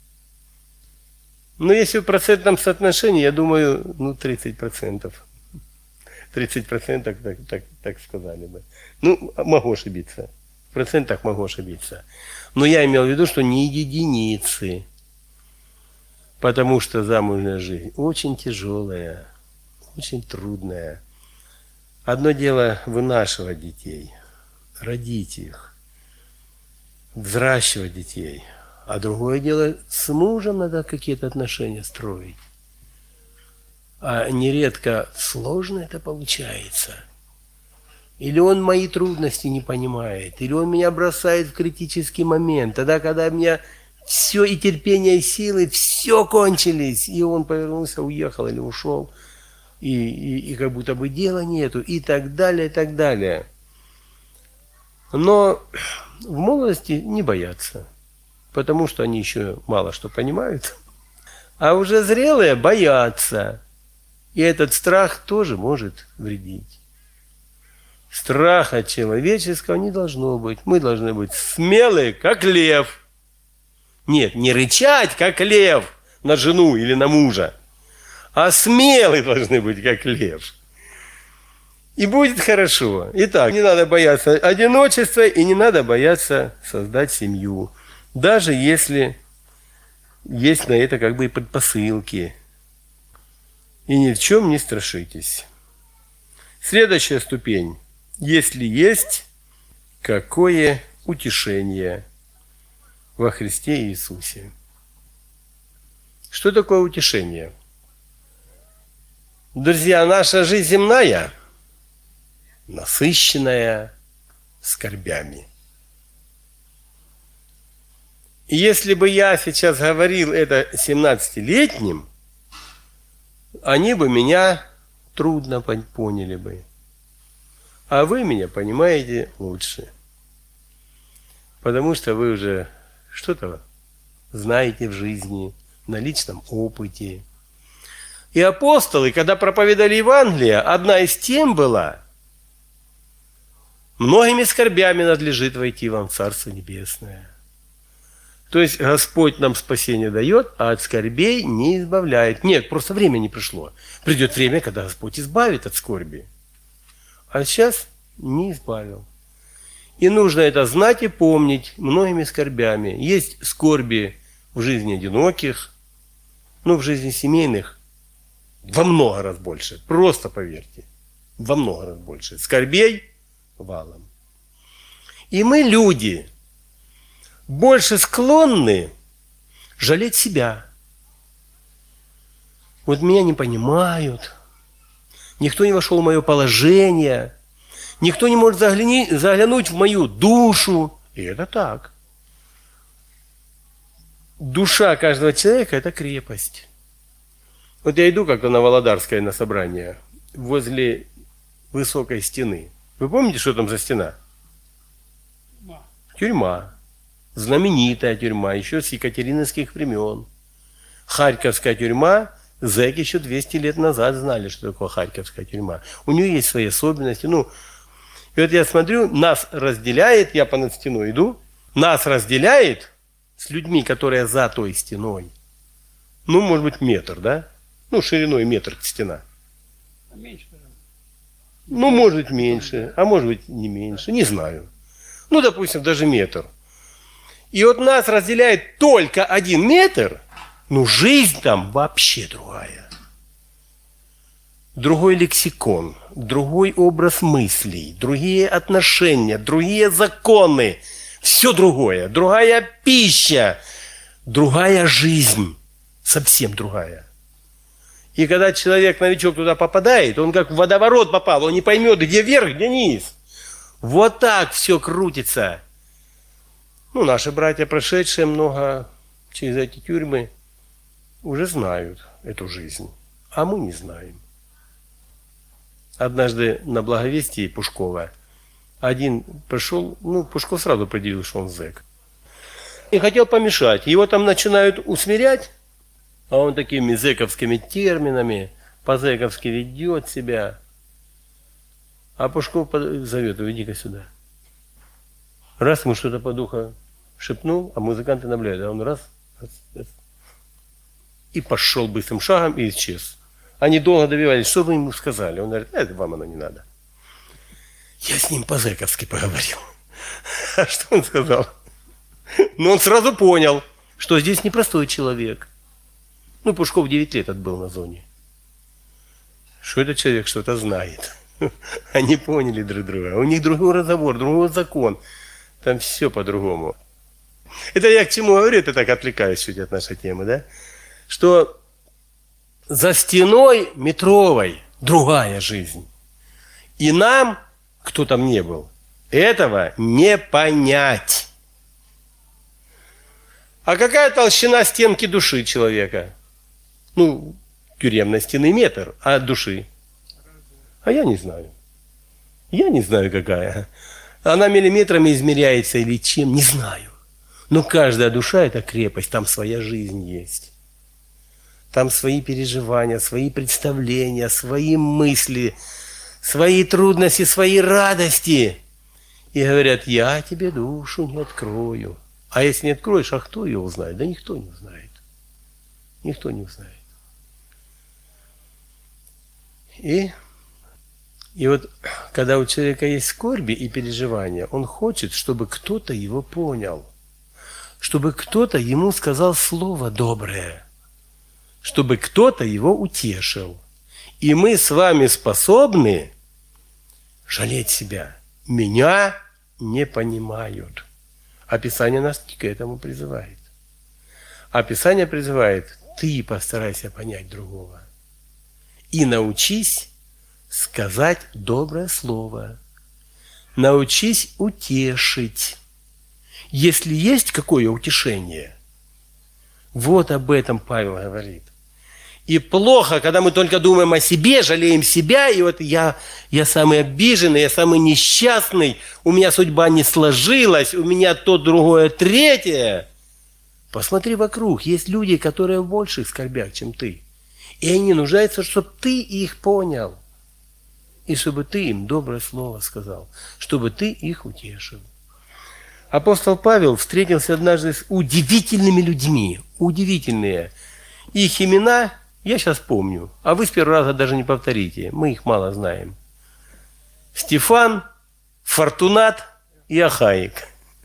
Но если в процентном соотношении, я думаю, ну, тридцать процентов. тридцать процентов так, так, так сказали бы. Ну, могу ошибиться. В процентах могу ошибиться. Но я имел в виду, что не единицы. Потому что замужняя жизнь очень тяжелая, очень трудная. Одно дело вынашивать детей, родить их, взращивать детей. А другое дело, с мужем надо какие-то отношения строить. А нередко сложно это получается. Или он мои трудности не понимает, или он меня бросает в критический момент. Тогда, когда у меня все и терпение, и силы, все кончились, и он повернулся, уехал или ушел, и, и, и как будто бы дела нету, и так далее, и так далее. Но в молодости не боятся. Потому что они еще мало что понимают. А уже зрелые боятся. И этот страх тоже может вредить. Страха человеческого не должно быть. Мы должны быть смелые, как лев. Нет, не рычать, как лев, на жену или на мужа. А смелые должны быть, как лев. И будет хорошо. Итак, не надо бояться одиночества и не надо бояться создать семью. Даже если есть на это как бы и предпосылки. И ни в чем не страшитесь. Следующая ступень. Если есть какое утешение во Христе Иисусе. Что такое утешение? Друзья, наша жизнь земная, насыщенная скорбями. И если бы я сейчас говорил это семнадцатилетним, они бы меня трудно поняли бы. А вы меня понимаете лучше. Потому что вы уже что-то знаете в жизни, на личном опыте. И апостолы, когда проповедовали Евангелие, одна из тем была: многими скорбями надлежит войти вам в Царство Небесное. То есть Господь нам спасение дает, а от скорбей не избавляет. Нет, просто время не пришло. Придет время, когда Господь избавит от скорби. А сейчас не избавил. И нужно это знать и помнить многими скорбями. Есть скорби в жизни одиноких, ну, в жизни семейных во много раз больше. Просто поверьте, во много раз больше. Скорбей валом. И мы, люди, больше склонны жалеть себя. Вот меня не понимают, никто не вошел в мое положение, никто не может загляни, заглянуть в мою душу. И это так. Душа каждого человека – это крепость. Вот я иду как-то на Володарское на собрание, возле высокой стены. Вы помните, что там за стена? Тюрьма. Тюрьма. Знаменитая тюрьма, еще с екатерининских времен. Харьковская тюрьма, зэки еще двести лет назад знали, что такое Харьковская тюрьма. У нее есть свои особенности. Ну, и вот я смотрю, нас разделяет, я понад стеной иду, нас разделяет с людьми, которые за той стеной. Ну, может быть, метр, да? Ну, шириной метр стена. А меньше, наверное. Ну, может быть, меньше, а может быть, не меньше, не знаю. Ну, допустим, даже метр. И вот нас разделяет только один метр, ну, жизнь там вообще другая. Другой лексикон, другой образ мыслей, другие отношения, другие законы. Все другое. Другая пища, другая жизнь. Совсем другая. И когда человек, новичок, туда попадает, он как в водоворот попал, он не поймет, где вверх, где низ. Вот так все крутится. Ну, наши братья, прошедшие много через эти тюрьмы, уже знают эту жизнь, а мы не знаем. Однажды на Благовестии Пушкова один пришел, ну, Пушков сразу определил, что он зэк. И хотел помешать. Его там начинают усмирять, а он такими зэковскими терминами по-зэковски ведет себя. А Пушков зовет: иди-ка сюда. Раз ему что-то по духу шепнул, а музыканты наблюдают, а он раз, раз, раз. И пошел быстрым шагом и исчез. Они долго добивались, что вы ему сказали. Он говорит: это вам оно не надо. Я с ним по-зэковски поговорил. А что он сказал? Ну, он сразу понял, что здесь непростой человек. Ну, Пушков девять лет отбыл на зоне. Что этот человек что-то знает. Они поняли друг друга. У них другой разговор, другой закон. Там все по-другому. Это я к чему говорю, это так отвлекаюсь чуть от нашей темы, да? Что за стеной метровой другая жизнь. И нам, кто там не был, этого не понять. А какая толщина стенки души человека? Ну, тюремной стены метр, а от души? А я не знаю. Я не знаю, какая. Она миллиметрами измеряется или чем, не знаю. Но каждая душа – это крепость, там своя жизнь есть. Там свои переживания, свои представления, свои мысли, свои трудности, свои радости. И говорят: я тебе душу не открою. А если не откроешь, а кто ее узнает? Да никто не узнает. Никто не узнает. И, и вот, когда у человека есть скорби и переживания, он хочет, чтобы кто-то его понял. Чтобы кто-то ему сказал слово доброе. Чтобы кто-то его утешил. И мы с вами способны жалеть себя. Меня не понимают. А Писание нас к этому призывает. А Писание призывает: ты постарайся понять другого. и научись сказать доброе слово. Научись утешить, если есть какое утешение. Вот об этом Павел говорит. И плохо, когда мы только думаем о себе, жалеем себя, и вот я, я самый обиженный, я самый несчастный, у меня судьба не сложилась, у меня то, другое, третье. Посмотри вокруг, есть люди, которые в больших скорбях, чем ты. И они нуждаются, чтобы ты их понял. И чтобы ты им доброе слово сказал, чтобы ты их утешил. Апостол Павел встретился однажды с удивительными людьми, удивительные. Их имена я сейчас помню, а вы с первого раза даже не повторите, мы их мало знаем. Стефан, Фортунат и Ахаик.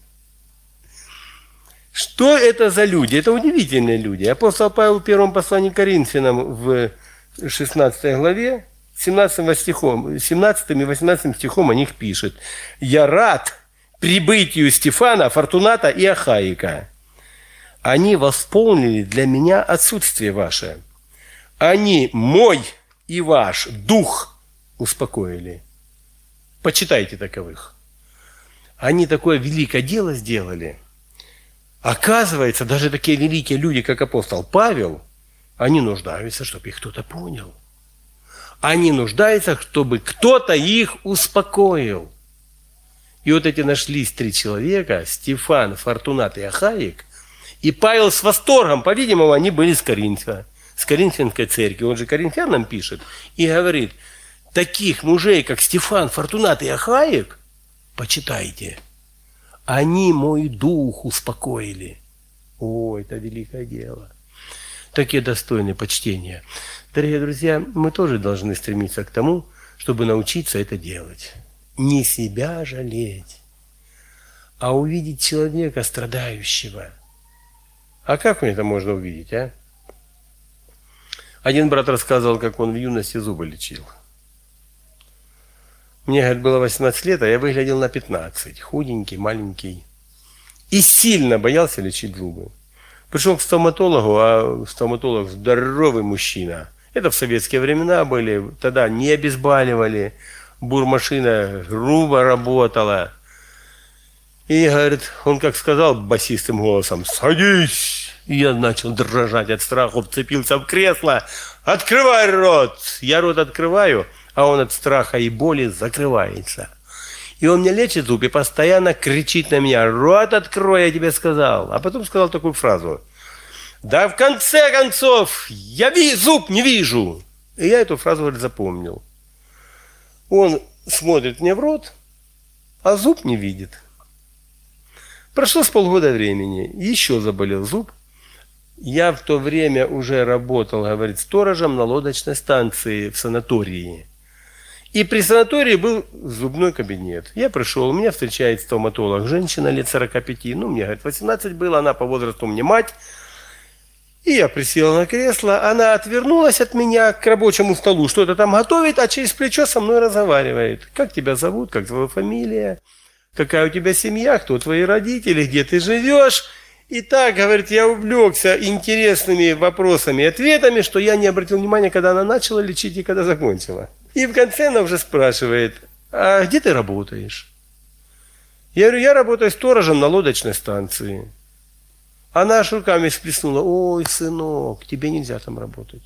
Что это за люди? Это удивительные люди. Апостол Павел в первом послании к Коринфянам в шестнадцатой главе, семнадцатым стихом, семнадцатым и восемнадцатым стихом о них пишет: «Я рад прибытию Стефана, Фортуната и Ахаика. Они восполнили для меня отсутствие ваше. Они мой и ваш дух успокоили». Почитайте таковых. Они такое великое дело сделали. Оказывается, даже такие великие люди, как апостол Павел, они нуждаются, чтобы их кто-то понял. Они нуждаются, чтобы кто-то их успокоил. И вот эти нашлись три человека: Стефан, Фортунат и Ахаик. И Павел с восторгом, по-видимому, они были с Коринфа, с Коринфянской церкви. Он же Коринфянам пишет и говорит: таких мужей, как Стефан, Фортунат и Ахаик, почитайте. Они мой дух успокоили. О, это великое дело. Такие достойные почтения. Дорогие друзья, мы тоже должны стремиться к тому, чтобы научиться это делать. Не себя жалеть, а увидеть человека страдающего. А как это можно увидеть, а? Один брат рассказывал, как он в юности зубы лечил. Мне, говорит, было восемнадцать лет, а я выглядел на пятнадцать. Худенький, маленький. И сильно боялся лечить зубы. Пришел к стоматологу, а стоматолог здоровый мужчина. Это в советские времена были. Тогда не обезболивали. Бурмашина грубо работала. И, говорит, он как сказал басистым голосом: «Садись!» И я начал дрожать от страха, вцепился в кресло. «Открывай рот!» Я рот открываю, а он от страха и боли закрывается. И он мне лечит зуб и постоянно кричит на меня: «Рот открой, я тебе сказал!» А потом сказал такую фразу: «Да в конце концов, я ви- зуб не вижу!» И я эту фразу, говорит, запомнил. Он смотрит мне в рот, а зуб не видит. Прошло с полгода времени, еще заболел зуб. Я в то время уже работал, говорит, сторожем на лодочной станции в санатории. И при санатории был зубной кабинет. Я пришел, меня встречает стоматолог, женщина лет сорока пяти, ну, мне, говорит, восемнадцать было, она по возрасту мне мать. И я присел на кресло, она отвернулась от меня к рабочему столу, что-то там готовит, а через плечо со мной разговаривает. Как тебя зовут, как твоя фамилия, какая у тебя семья, кто твои родители, где ты живешь. И так, говорит, я увлекся интересными вопросами и ответами, что я не обратил внимания, когда она начала лечить и когда закончила. И в конце она уже спрашивает: «А где ты работаешь?» Я говорю: «Я работаю сторожем на лодочной станции». Она аж руками всплеснула: «Ой, сынок, тебе нельзя там работать».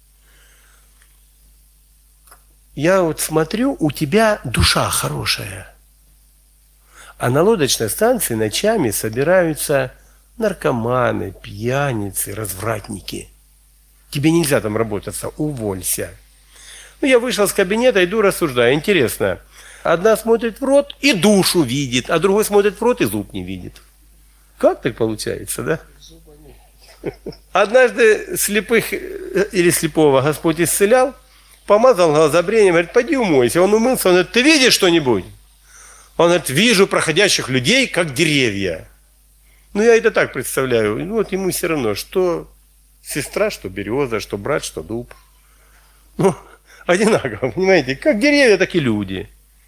Я вот смотрю, у тебя душа хорошая. А на лодочной станции ночами собираются наркоманы, пьяницы, развратники. Тебе нельзя там работаться, уволься. Ну, я вышел с кабинета, иду, рассуждаю. Интересно, одна смотрит в рот и душу видит, а другой смотрит в рот и зуб не видит. Как так получается, да? Однажды слепых или слепого Господь исцелял, помазал глазобрением, говорит: «Пойди умойся». Он умылся, он говорит: «Ты видишь что-нибудь?» Он говорит: «Вижу проходящих людей, как деревья». Ну, я это так представляю. Ну, вот ему все равно, что сестра, что береза, что брат, что дуб. Ну, одинаково, понимаете? Как деревья, так и люди.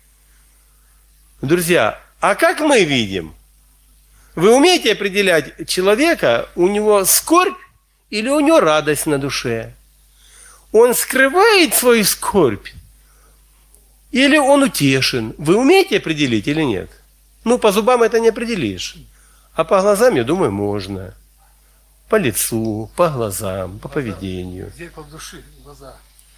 Друзья, а как мы видим? Вы умеете определять человека, у него скорбь или у него радость на душе? Он скрывает свою скорбь? Или он утешен? Вы умеете определить или нет? Ну, по зубам это не определишь. А по глазам, я думаю, можно. По лицу, по глазам, по поведению. Зеркало души, глаза.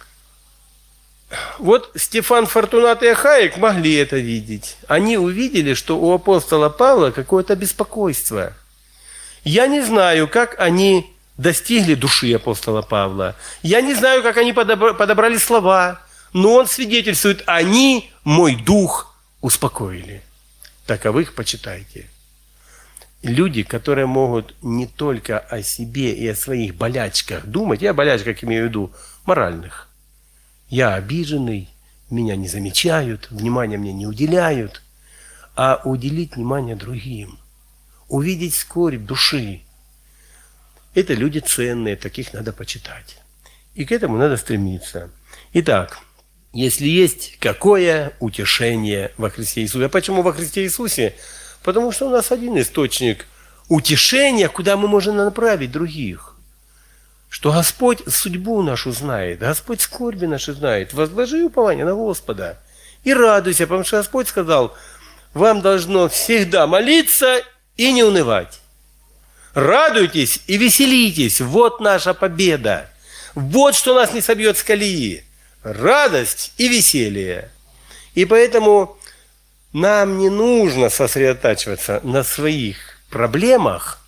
Вот Стефан Фортунат и Ахаик могли это видеть. Они увидели, что у апостола Павла какое-то беспокойство. Я не знаю, как они достигли души апостола Павла. Я не знаю, как они подобрали слова. Но он свидетельствует: они мой дух успокоили. Таковых почитайте. Люди, которые могут не только о себе и о своих болячках думать, я о болячках имею в виду моральных. Я обиженный, меня не замечают, внимания мне не уделяют, а уделить внимание другим, увидеть скорбь души. Это люди ценные, таких надо почитать. И к этому надо стремиться. Итак, если есть какое утешение во Христе Иисусе. А почему во Христе Иисусе? Потому что у нас один источник утешения, куда мы можем направить других. Что Господь судьбу нашу знает, Господь скорби наши знает. Возложи упование на Господа и радуйся, потому что Господь сказал: вам должно всегда молиться и не унывать. Радуйтесь и веселитесь, вот наша победа. Вот что нас не собьет с колеи. Радость и веселье. И поэтому нам не нужно сосредотачиваться на своих проблемах,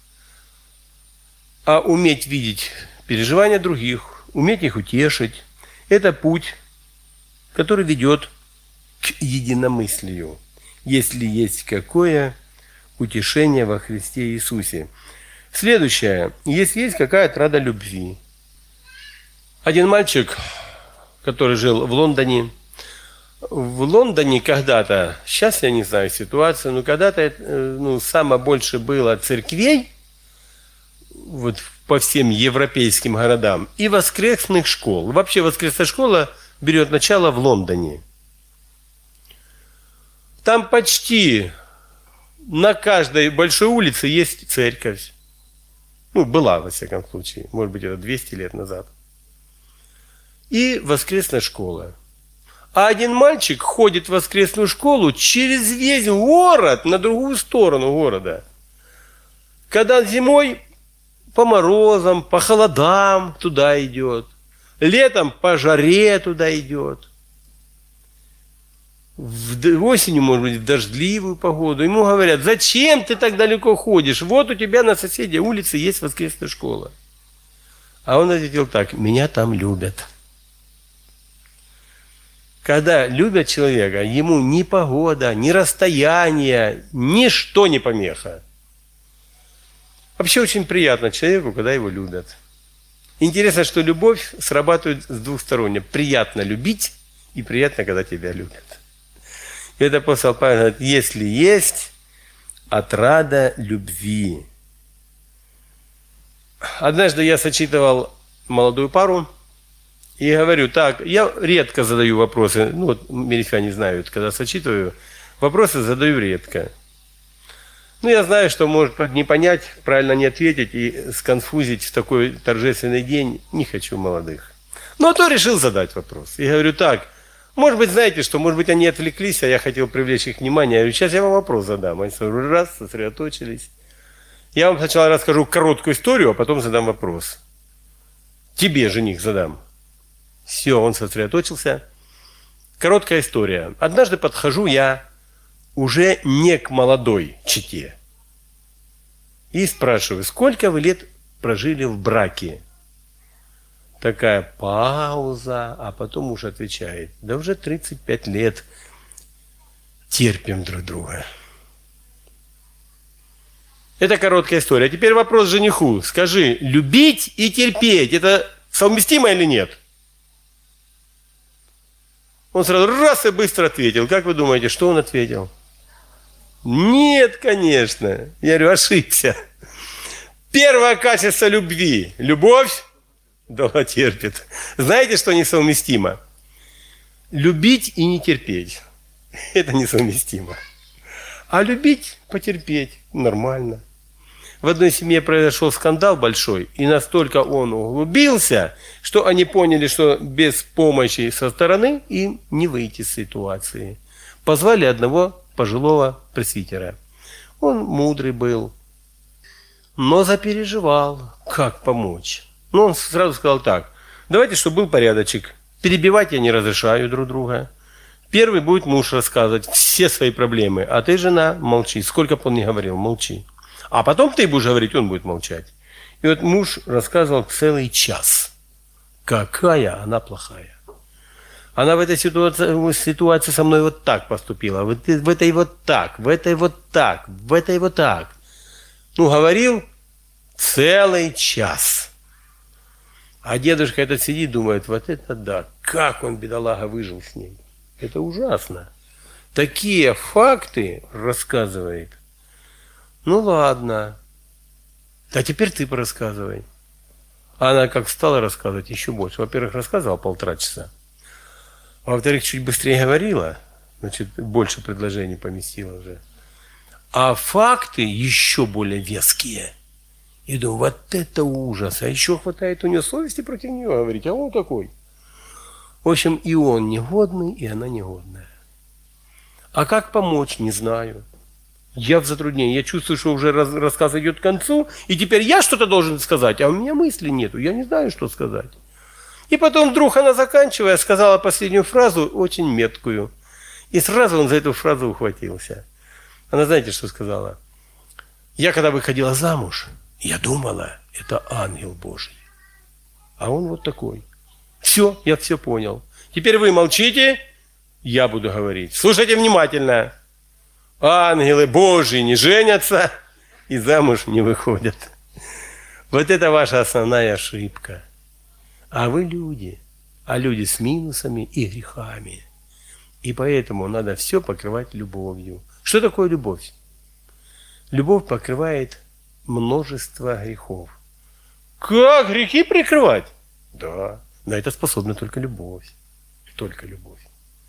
а уметь видеть переживания других, уметь их утешить. Это путь, который ведет к единомыслию, если есть какое утешение во Христе Иисусе. Следующее. Если есть какая-то отрада любви. Один мальчик, который жил в Лондоне, в Лондоне когда-то, сейчас я не знаю ситуацию, но когда-то ну, самое больше было церквей, вот по всем европейским городам, и воскресных школ. Вообще воскресная школа берет начало в Лондоне. Там почти на каждой большой улице есть церковь. Ну, была, во всяком случае. Может быть, это двести лет назад. И воскресная школа. А один мальчик ходит в воскресную школу через весь город, на другую сторону города. Когда зимой по морозам, по холодам туда идет. Летом по жаре туда идет. В осенью, может быть, в дождливую погоду. Ему говорят: зачем ты так далеко ходишь? Вот у тебя на соседней улице есть воскресная школа. А он ответил так: меня там любят. Когда любят человека, ему ни погода, ни расстояние, ничто не помеха. Вообще очень приятно человеку, когда его любят. Интересно, что любовь срабатывает с двухсторонне. Приятно любить и приятно, когда тебя любят. И это апостол Павел говорит: если есть отрада любви. Однажды я сочитывал молодую пару и говорю: так, я редко задаю вопросы, ну вот миряне знают, когда сочитываю, вопросы задаю редко. Ну, я знаю, что может не понять, правильно не ответить и сконфузить в такой торжественный день. Не хочу молодых. Ну, а то решил задать вопрос. И говорю: так, может быть, знаете что, может быть, они отвлеклись, а я хотел привлечь их внимание. Я говорю: сейчас я вам вопрос задам. Они говорю: раз, сосредоточились. Я вам сначала расскажу короткую историю, а потом задам вопрос. Тебе, жених, задам. Все, он сосредоточился. Короткая история. Однажды подхожу я уже не к молодой чете и спрашиваю: сколько вы лет прожили в браке? Такая пауза, а потом уж отвечает: да уже тридцать пять лет терпим друг друга. Это короткая история. А теперь вопрос жениху. Скажи, любить и терпеть — это совместимо или нет? Он сразу раз и быстро ответил. Как вы думаете, что он ответил? Нет, конечно. Я говорю: ошибся. Первое качество любви. Любовь долго терпит. Знаете, что несовместимо? Любить и не терпеть. Это несовместимо. А любить, потерпеть нормально. в одной семье произошел скандал большой, и настолько он углубился, что они поняли, что без помощи со стороны им не выйти из ситуации. Позвали одного пожилого пресвитера. Он мудрый был, но запереживал, как помочь. Но он сразу сказал так: давайте, чтобы был порядочек. Перебивать я не разрешаю друг друга. Первый будет муж рассказывать все свои проблемы, а ты, жена, молчи. Сколько бы он ни говорил, молчи. А потом ты будешь говорить, он будет молчать. И вот муж рассказывал целый час. Какая она плохая. Она в этой ситуации, ситуации со мной вот так поступила, в этой, в этой вот так, в этой вот так, в этой вот так. Ну, говорил целый час. А дедушка этот сидит, думает, вот это да, как он, бедолага, выжил с ней. Это ужасно. Такие факты рассказывает. Ну ладно. А теперь ты порассказывай. А она как стала рассказывать, еще больше. Во-первых, рассказывала полтора часа. А во-вторых, чуть быстрее говорила. Значит, больше предложений поместила уже. А факты еще более веские. И думаю, вот это ужас. А еще хватает у нее совести против нее говорить. А он такой. В общем, и он негодный, и она негодная. А как помочь, не знаю. Я в затруднении. Я чувствую, что уже раз, рассказ идет к концу, и теперь я что-то должен сказать, а у меня мысли нету. Я не знаю, что сказать. И потом вдруг она, заканчивая, сказала последнюю фразу, очень меткую. И сразу он за эту фразу ухватился. Она, знаете, что сказала? Я когда выходила замуж, я думала, это ангел Божий. А он вот такой. Все, я все понял. Теперь вы молчите, я буду говорить. Слушайте внимательно. Ангелы Божьи не женятся и замуж не выходят. Вот это ваша основная ошибка. А вы люди, а люди с минусами и грехами. И поэтому надо все покрывать любовью. Что такое любовь? Любовь покрывает множество грехов. Как грехи прикрывать? Да. На это способна только любовь. Только любовь.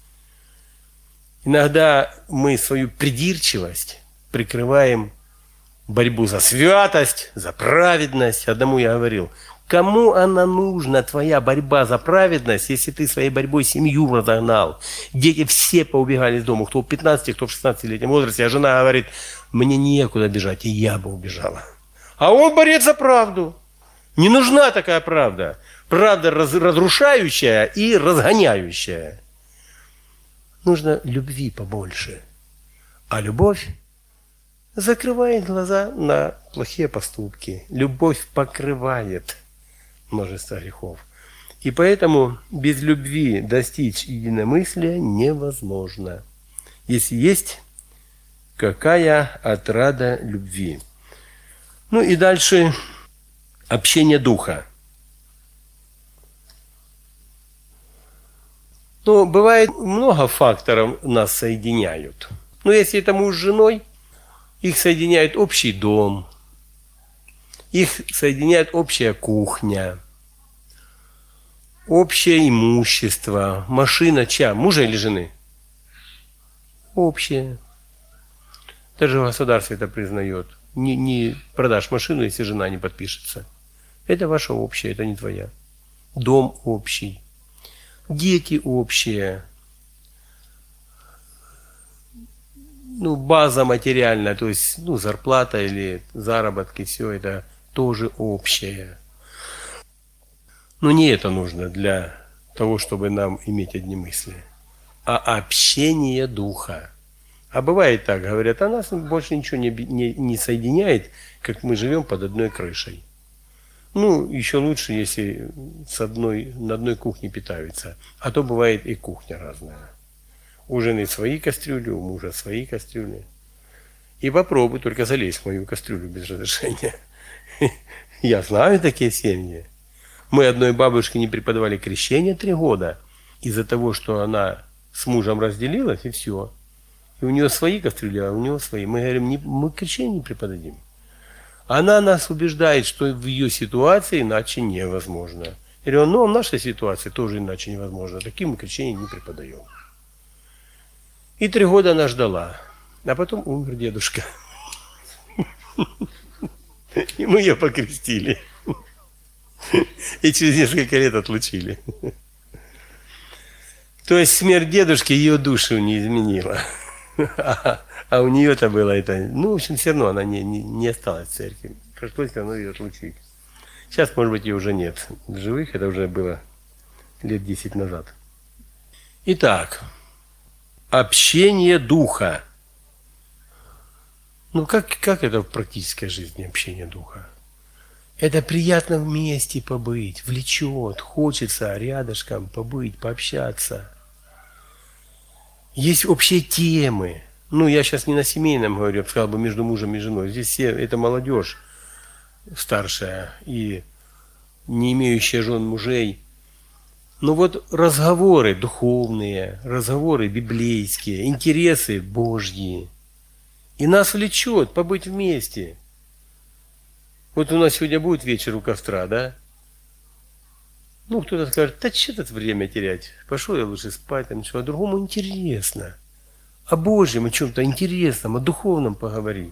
Иногда мы свою придирчивость прикрываем борьбу за святость, за праведность. Одному я говорил, кому она нужна, твоя борьба за праведность, если ты своей борьбой семью разогнал? Дети все поубегали из дома, кто в пятнадцати, кто в шестнадцатилетнем возрасте, а жена говорит, мне некуда бежать, и я бы убежала. А он борец за правду. Не нужна такая правда. Правда разрушающая и разгоняющая. Нужно любви побольше. А любовь закрывает глаза на плохие поступки. Любовь покрывает множество грехов. И поэтому без любви достичь единомыслия невозможно. Если есть какая отрада любви. Ну и дальше общение духа. Ну, бывает много факторов нас соединяют. Но если это муж с женой, их соединяет общий дом, их соединяет общая кухня, общее имущество, машина чья? Мужа или жены? Общее. Даже государство это признает. Не, не продашь машину, если жена не подпишется. Это ваша общая, это не твоя. Дом общий. Дети общие. Ну, база материальная, то есть ну, зарплата или заработки, все это тоже общее. Но не это нужно для того, чтобы нам иметь одни мысли, а общение духа. А бывает так, говорят, а нас больше ничего не, не, не соединяет, как мы живем под одной крышей. Ну, еще лучше, если с одной, на одной кухне питаются. А то бывает и кухня разная. У жены свои кастрюли, у мужа свои кастрюли. И попробуй только залезть в мою кастрюлю без разрешения. Я знаю такие семьи. Мы одной бабушке не преподавали крещение три года из-за того, что она с мужем разделилась, и все. И у нее свои кастрюли, а у него свои. Мы говорим, не, мы крещение не преподадим. Она нас убеждает, что в ее ситуации иначе невозможно. Я говорю, ну, в нашей ситуации тоже иначе невозможно. Таким мы крещение не преподаем. И три года она ждала. А потом умер дедушка. И мы ее покрестили. И через несколько лет отлучили. То есть смерть дедушки ее душу не изменила. А, а у нее-то было это... Ну, в общем, все равно она не, не, не осталась в церкви. Пришлось все равно ее отлучить. Сейчас, может быть, ее уже нет в живых. Это уже было лет десять назад. Итак, общение духа. Ну, как, как это в практической жизни, общение духа? Это приятно вместе побыть, влечет, хочется рядышком побыть, пообщаться. Есть общие темы. Ну, я сейчас не на семейном говорю, я бы сказал бы между мужем и женой. Здесь все, это молодежь старшая и не имеющая жен мужей. Но вот разговоры духовные, разговоры библейские, интересы Божьи. И нас влечет побыть вместе. Вот у нас сегодня будет вечер у костра, да? Ну, кто-то скажет, да что тут время терять? Пошел я лучше спать, там что, а другому интересно. О Божьем, о чем-то интересном, о духовном поговорить.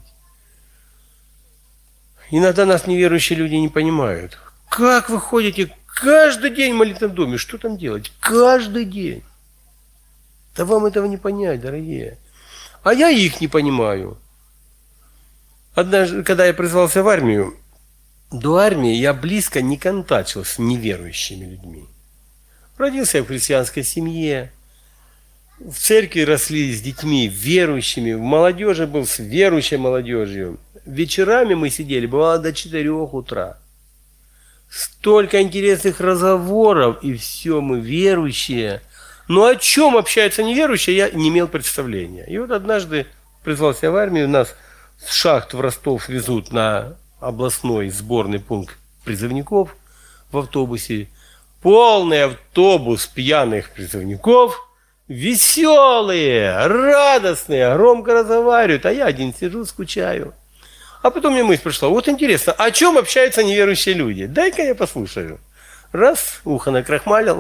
Иногда нас неверующие люди не понимают. Как вы ходите каждый день в молитвенном доме? Что там делать? Каждый день. Да вам этого не понять, дорогие. А я их не понимаю. Однажды, когда я призвался в армию, до армии я близко не контачил с неверующими людьми. Родился я в христианской семье, в церкви росли с детьми верующими, в молодежи был с верующей молодежью. Вечерами мы сидели, бывало, до четырех утра. Столько интересных разговоров, и все мы верующие. Но о чем общаются неверующие, я не имел представления. И вот однажды призвался в армию, нас с шахт в Ростов везут на областной сборный пункт призывников в автобусе. Полный автобус пьяных призывников, веселые, радостные, громко разговаривают, а я один сижу, скучаю. А потом мне мысль пришла, вот интересно, о чем общаются неверующие люди? Дай-ка я послушаю. Раз, ухо накрахмалил.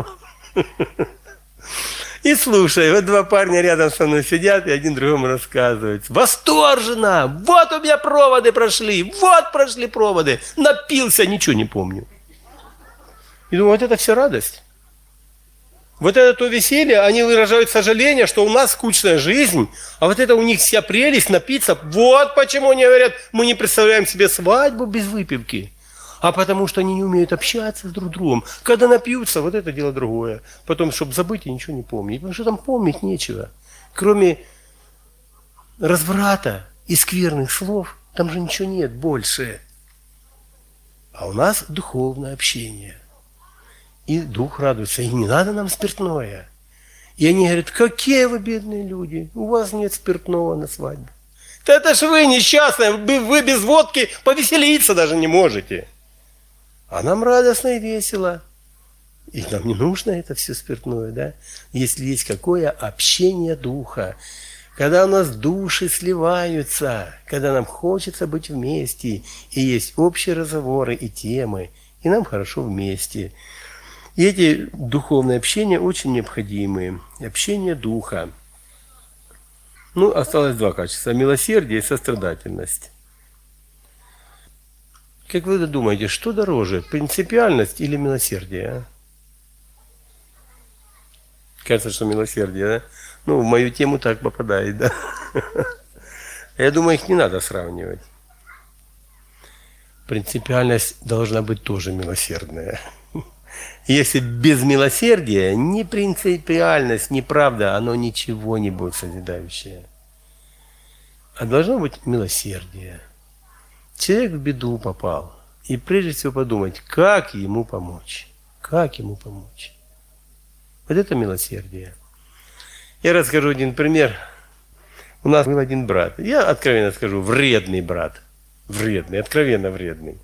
И слушай, вот два парня рядом со мной сидят и один другому рассказывают. Восторженно! Вот у меня проводы прошли! Вот прошли проводы! Напился, ничего не помню. И думаю, вот это все радость. Вот это то веселье, они выражают сожаление, что у нас скучная жизнь, а вот это у них вся прелесть напиться. Вот почему они говорят, мы не представляем себе свадьбу без выпивки. А потому что они не умеют общаться с друг другом. Когда напьются, вот это дело другое. Потом, чтобы забыть и ничего не помнить. Потому что там помнить нечего. Кроме разврата и скверных слов, там же ничего нет больше. А у нас духовное общение. И дух радуется. И не надо нам спиртное. И они говорят, какие вы бедные люди. У вас нет спиртного на свадьбе. Да это ж вы несчастные. Вы без водки повеселиться даже не можете. А нам радостно и весело. И нам не нужно это все спиртное, да? Если есть какое общение духа, когда у нас души сливаются, когда нам хочется быть вместе, и есть общие разговоры и темы, и нам хорошо вместе. И эти духовные общения очень необходимые. Общение духа. Ну, осталось два качества. Милосердие и сострадательность. Как вы думаете, что дороже, принципиальность или милосердие? А? Кажется, что милосердие, да? Ну, в мою тему так попадает, да? Я думаю, их не надо сравнивать. Принципиальность должна быть тоже милосердная. Если без милосердия, ни принципиальность, ни правда, оно ничего не будет созидающее. А должно быть милосердие. Человек в беду попал. И прежде всего подумать, как ему помочь. Как ему помочь. Вот это милосердие. Я расскажу один пример. У нас был один брат. Я откровенно скажу, вредный брат. Вредный, откровенно вредный.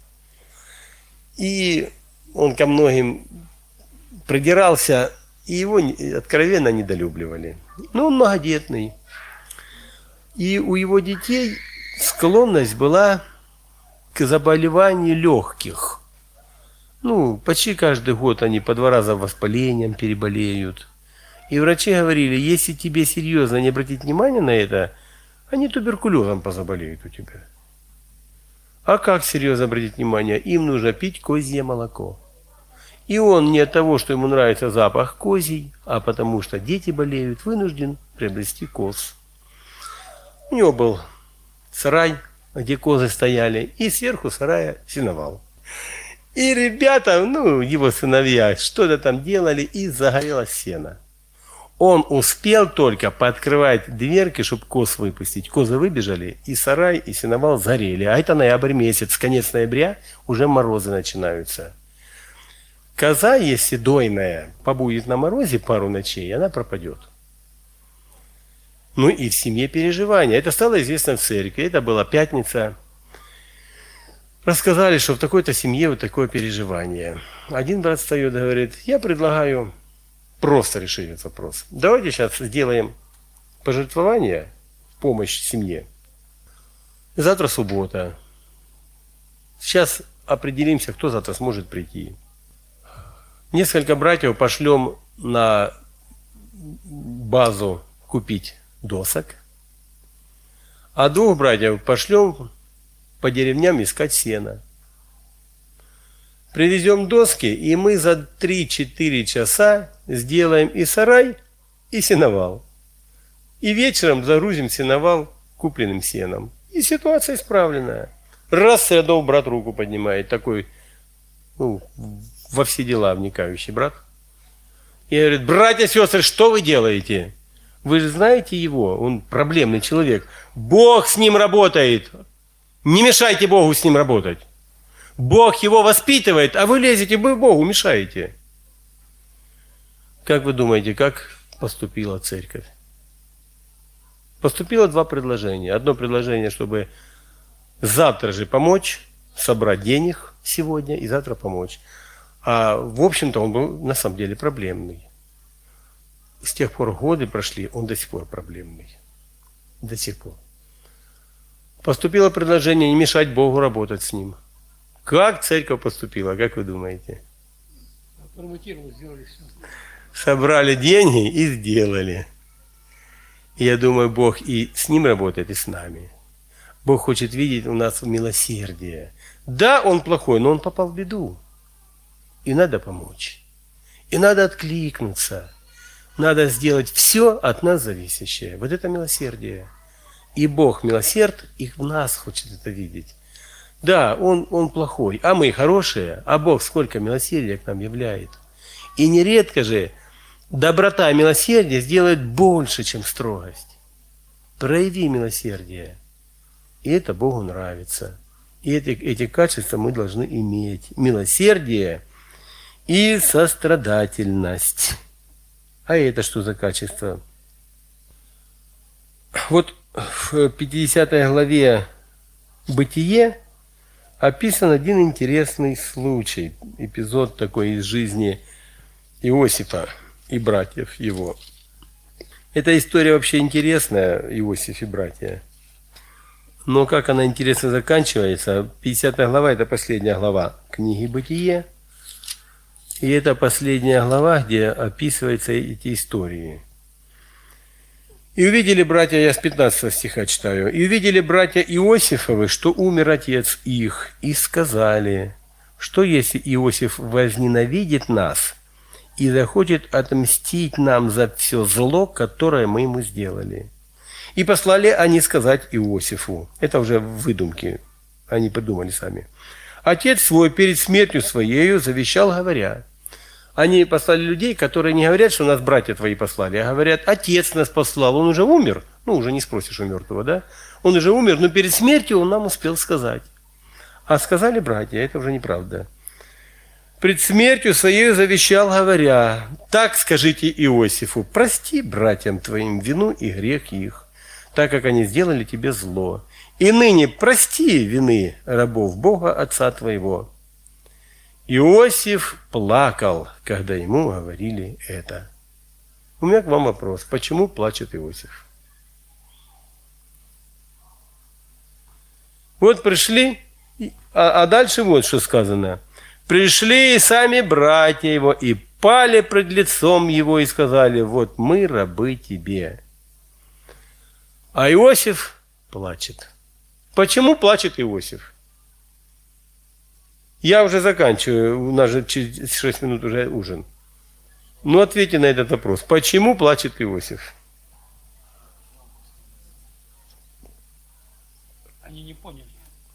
И он ко многим придирался, и его откровенно недолюбливали. Но он многодетный. И у его детей склонность была к заболеванию легких. Ну, почти каждый год они по два раза воспалением переболеют. И врачи говорили, если тебе серьезно не обратить внимания на это, они туберкулезом позаболеют у тебя. А как серьезно обратить внимание? Им нужно пить козье молоко. И он не от того, что ему нравится запах козий, а потому что дети болеют, вынужден приобрести коз. У него был сарай, где козы стояли, и сверху сарая сеновал. И ребята, ну, его сыновья, что-то там делали, и загорелось сено. Он успел только пооткрывать дверки, чтобы коз выпустить. Козы выбежали, и сарай, и сеновал сгорели. А это ноябрь месяц, конец ноября, уже морозы начинаются. Коза, если дойная, побудет на морозе пару ночей, она пропадет. Ну и в семье переживания. Это стало известно в церкви. Это была пятница. Рассказали, что в такой-то семье вот такое переживание. Один брат встает и говорит: я предлагаю просто решить этот вопрос. Давайте сейчас сделаем пожертвование в помощь семье. Завтра суббота. Сейчас определимся, кто завтра сможет прийти. Несколько братьев пошлем на базу купить досок, а двух братьев пошлем по деревням искать сено. Привезем доски, и мы за три-четыре часа сделаем и сарай, и сеновал. И вечером загрузим сеновал купленным сеном. И ситуация исправленная. Раз с рядов брат руку поднимает, такой, ну, во все дела вникающий брат. И говорит: братья, сестры, что вы делаете? Вы же знаете его, он проблемный человек. Бог с ним работает. Не мешайте Богу с ним работать. Бог его воспитывает, а вы лезете, вы Богу мешаете. Как вы думаете, как поступила церковь? Поступило два предложения. Одно предложение, чтобы завтра же помочь, собрать денег сегодня и завтра помочь. А в общем-то он был на самом деле проблемный. С тех пор годы прошли, он до сих пор проблемный. До сих пор. Поступило предложение не мешать Богу работать с ним. Как церковь поступила, как вы думаете? Промотировали, сделали все. Собрали деньги и сделали. И я думаю, Бог и с ним работает, и с нами. Бог хочет видеть у нас милосердие. Да, он плохой, но он попал в беду. И надо помочь. И надо откликнуться. Надо сделать все от нас зависящее. Вот это милосердие. И Бог милосерд, и в нас хочет это видеть. Да, он, он плохой, а мы хорошие, а Бог сколько милосердия к нам являет. И нередко же доброта и милосердие сделают больше, чем строгость. Прояви милосердие. И это Богу нравится. И эти, эти качества мы должны иметь. Милосердие и сострадательность. А это что за качество? Вот в пятидесятой главе «Бытие» описан один интересный случай, эпизод такой из жизни Иосифа и братьев его. Эта история вообще интересная, Иосиф и братья. Но как она интересно заканчивается, пятидесятая глава – это последняя глава книги «Бытие». И это последняя глава, где описываются эти истории. «И увидели братья», я с пятнадцатого стиха читаю, «И увидели братья Иосифовы, что умер отец их, и сказали, что если Иосиф возненавидит нас и захочет отмстить нам за все зло, которое мы ему сделали. И послали они сказать Иосифу». Это уже выдумки, они придумали сами. «Отец свой перед смертью своею завещал, говоря». Они послали людей, которые не говорят, что нас братья твои послали, а говорят: отец нас послал, он уже умер. Ну, уже не спросишь у мертвого, да? Он уже умер, но перед смертью он нам успел сказать. А сказали братья, это уже неправда. «Пред смертью своей завещал, говоря: так скажите Иосифу, прости братьям твоим вину и грех их, так как они сделали тебе зло. И ныне прости вины рабов Бога Отца твоего». Иосиф плакал, когда ему говорили это. У меня к вам вопрос. Почему плачет Иосиф? Вот пришли, а, а дальше вот что сказано. «Пришли и сами братья его, и пали пред лицом его, и сказали: вот мы рабы тебе». А Иосиф плачет. Почему плачет Иосиф? Я уже заканчиваю, у нас же через шесть минут уже ужин. Ну, ответьте на этот вопрос. Почему плачет Иосиф? Они не поняли.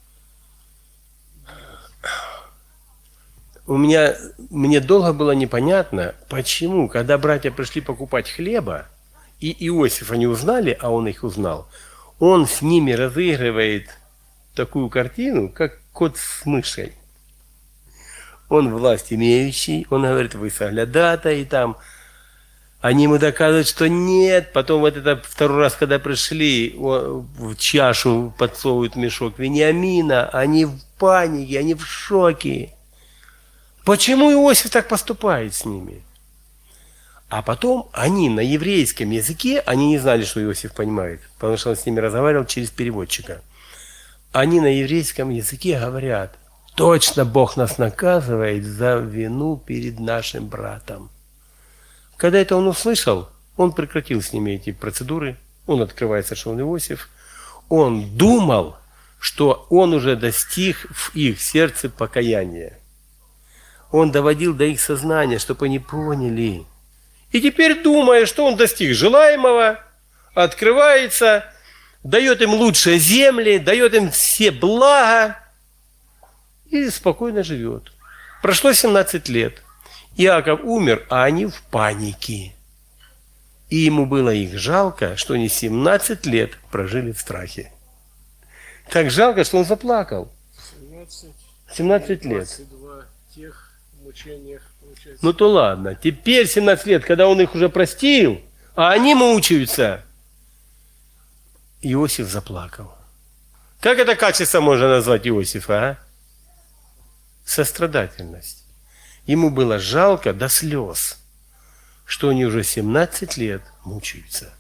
У меня, мне долго было непонятно, почему, когда братья пришли покупать хлеба, и Иосифа не узнали, а он их узнал, он с ними разыгрывает такую картину, как кот с мышей. Он власть имеющий, он говорит, вы соглядатай, и там они ему доказывают, что нет. Потом вот это второй раз, когда пришли, в чашу подсовывают мешок Вениамина, они в панике, они в шоке. Почему Иосиф так поступает с ними? А потом они на еврейском языке, они не знали, что Иосиф понимает, потому что он с ними разговаривал через переводчика. Они на еврейском языке говорят, точно Бог нас наказывает за вину перед нашим братом. Когда это он услышал, он прекратил с ними эти процедуры, он открывается, что он Иосиф. Он думал, что он уже достиг в их сердце покаяния. Он доводил до их сознания, чтобы они поняли. И теперь, думая, что он достиг желаемого, открывается, дает им лучшие земли, дает им все блага и спокойно живет. Прошло семнадцать лет. Иаков умер, а они в панике. И ему было их жалко, что они семнадцать лет прожили в страхе. Так жалко, что он заплакал. семнадцать, семнадцать лет. двадцать два тех мучениях, получается. Ну то ладно. Теперь семнадцать лет, когда он их уже простил, а они мучаются. Иосиф заплакал. Как это качество можно назвать Иосифа, а? Сострадательность. Ему было жалко до слез, что они уже семнадцать лет мучаются.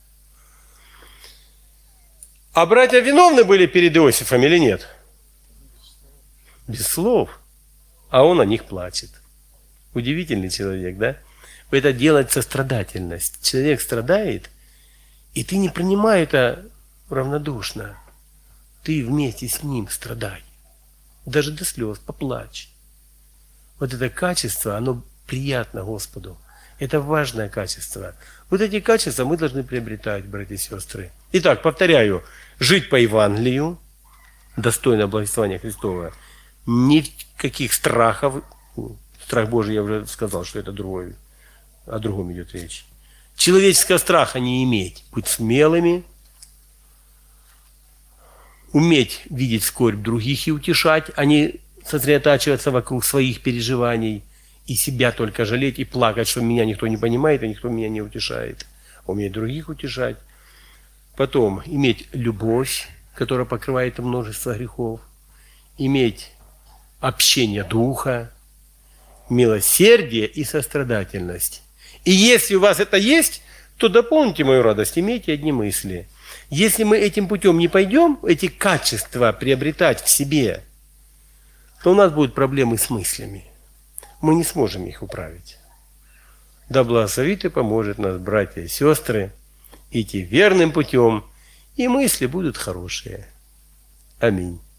А братья виновны были перед Иосифом или нет? Без слов. А он о них плачет. Удивительный человек, да? Это делает сострадательность. Человек страдает, и ты не принимай это равнодушно. Ты вместе с ним страдай. Даже до слез, поплачь. Вот это качество, оно приятно Господу. Это важное качество. Вот эти качества мы должны приобретать, братья и сестры. Итак, повторяю. Жить по Евангелию, достойно благословения Христова. Никаких страхов. Страх Божий, я уже сказал, что это другой. О другом идет речь. Человеческого страха не иметь. Быть смелыми. Уметь видеть скорбь других и утешать, а не сосредотачиваться вокруг своих переживаний и себя только жалеть и плакать, что меня никто не понимает, и никто меня не утешает. Уметь других утешать. Потом иметь любовь, которая покрывает множество грехов. Иметь общение духа, милосердие и сострадательность. И если у вас это есть, то дополните мою радость, имейте одни мысли. Если мы этим путем не пойдем, эти качества приобретать в себе, то у нас будут проблемы с мыслями. Мы не сможем их управить. Да благословит и поможет нас, братья и сестры, идти верным путем, и мысли будут хорошие. Аминь.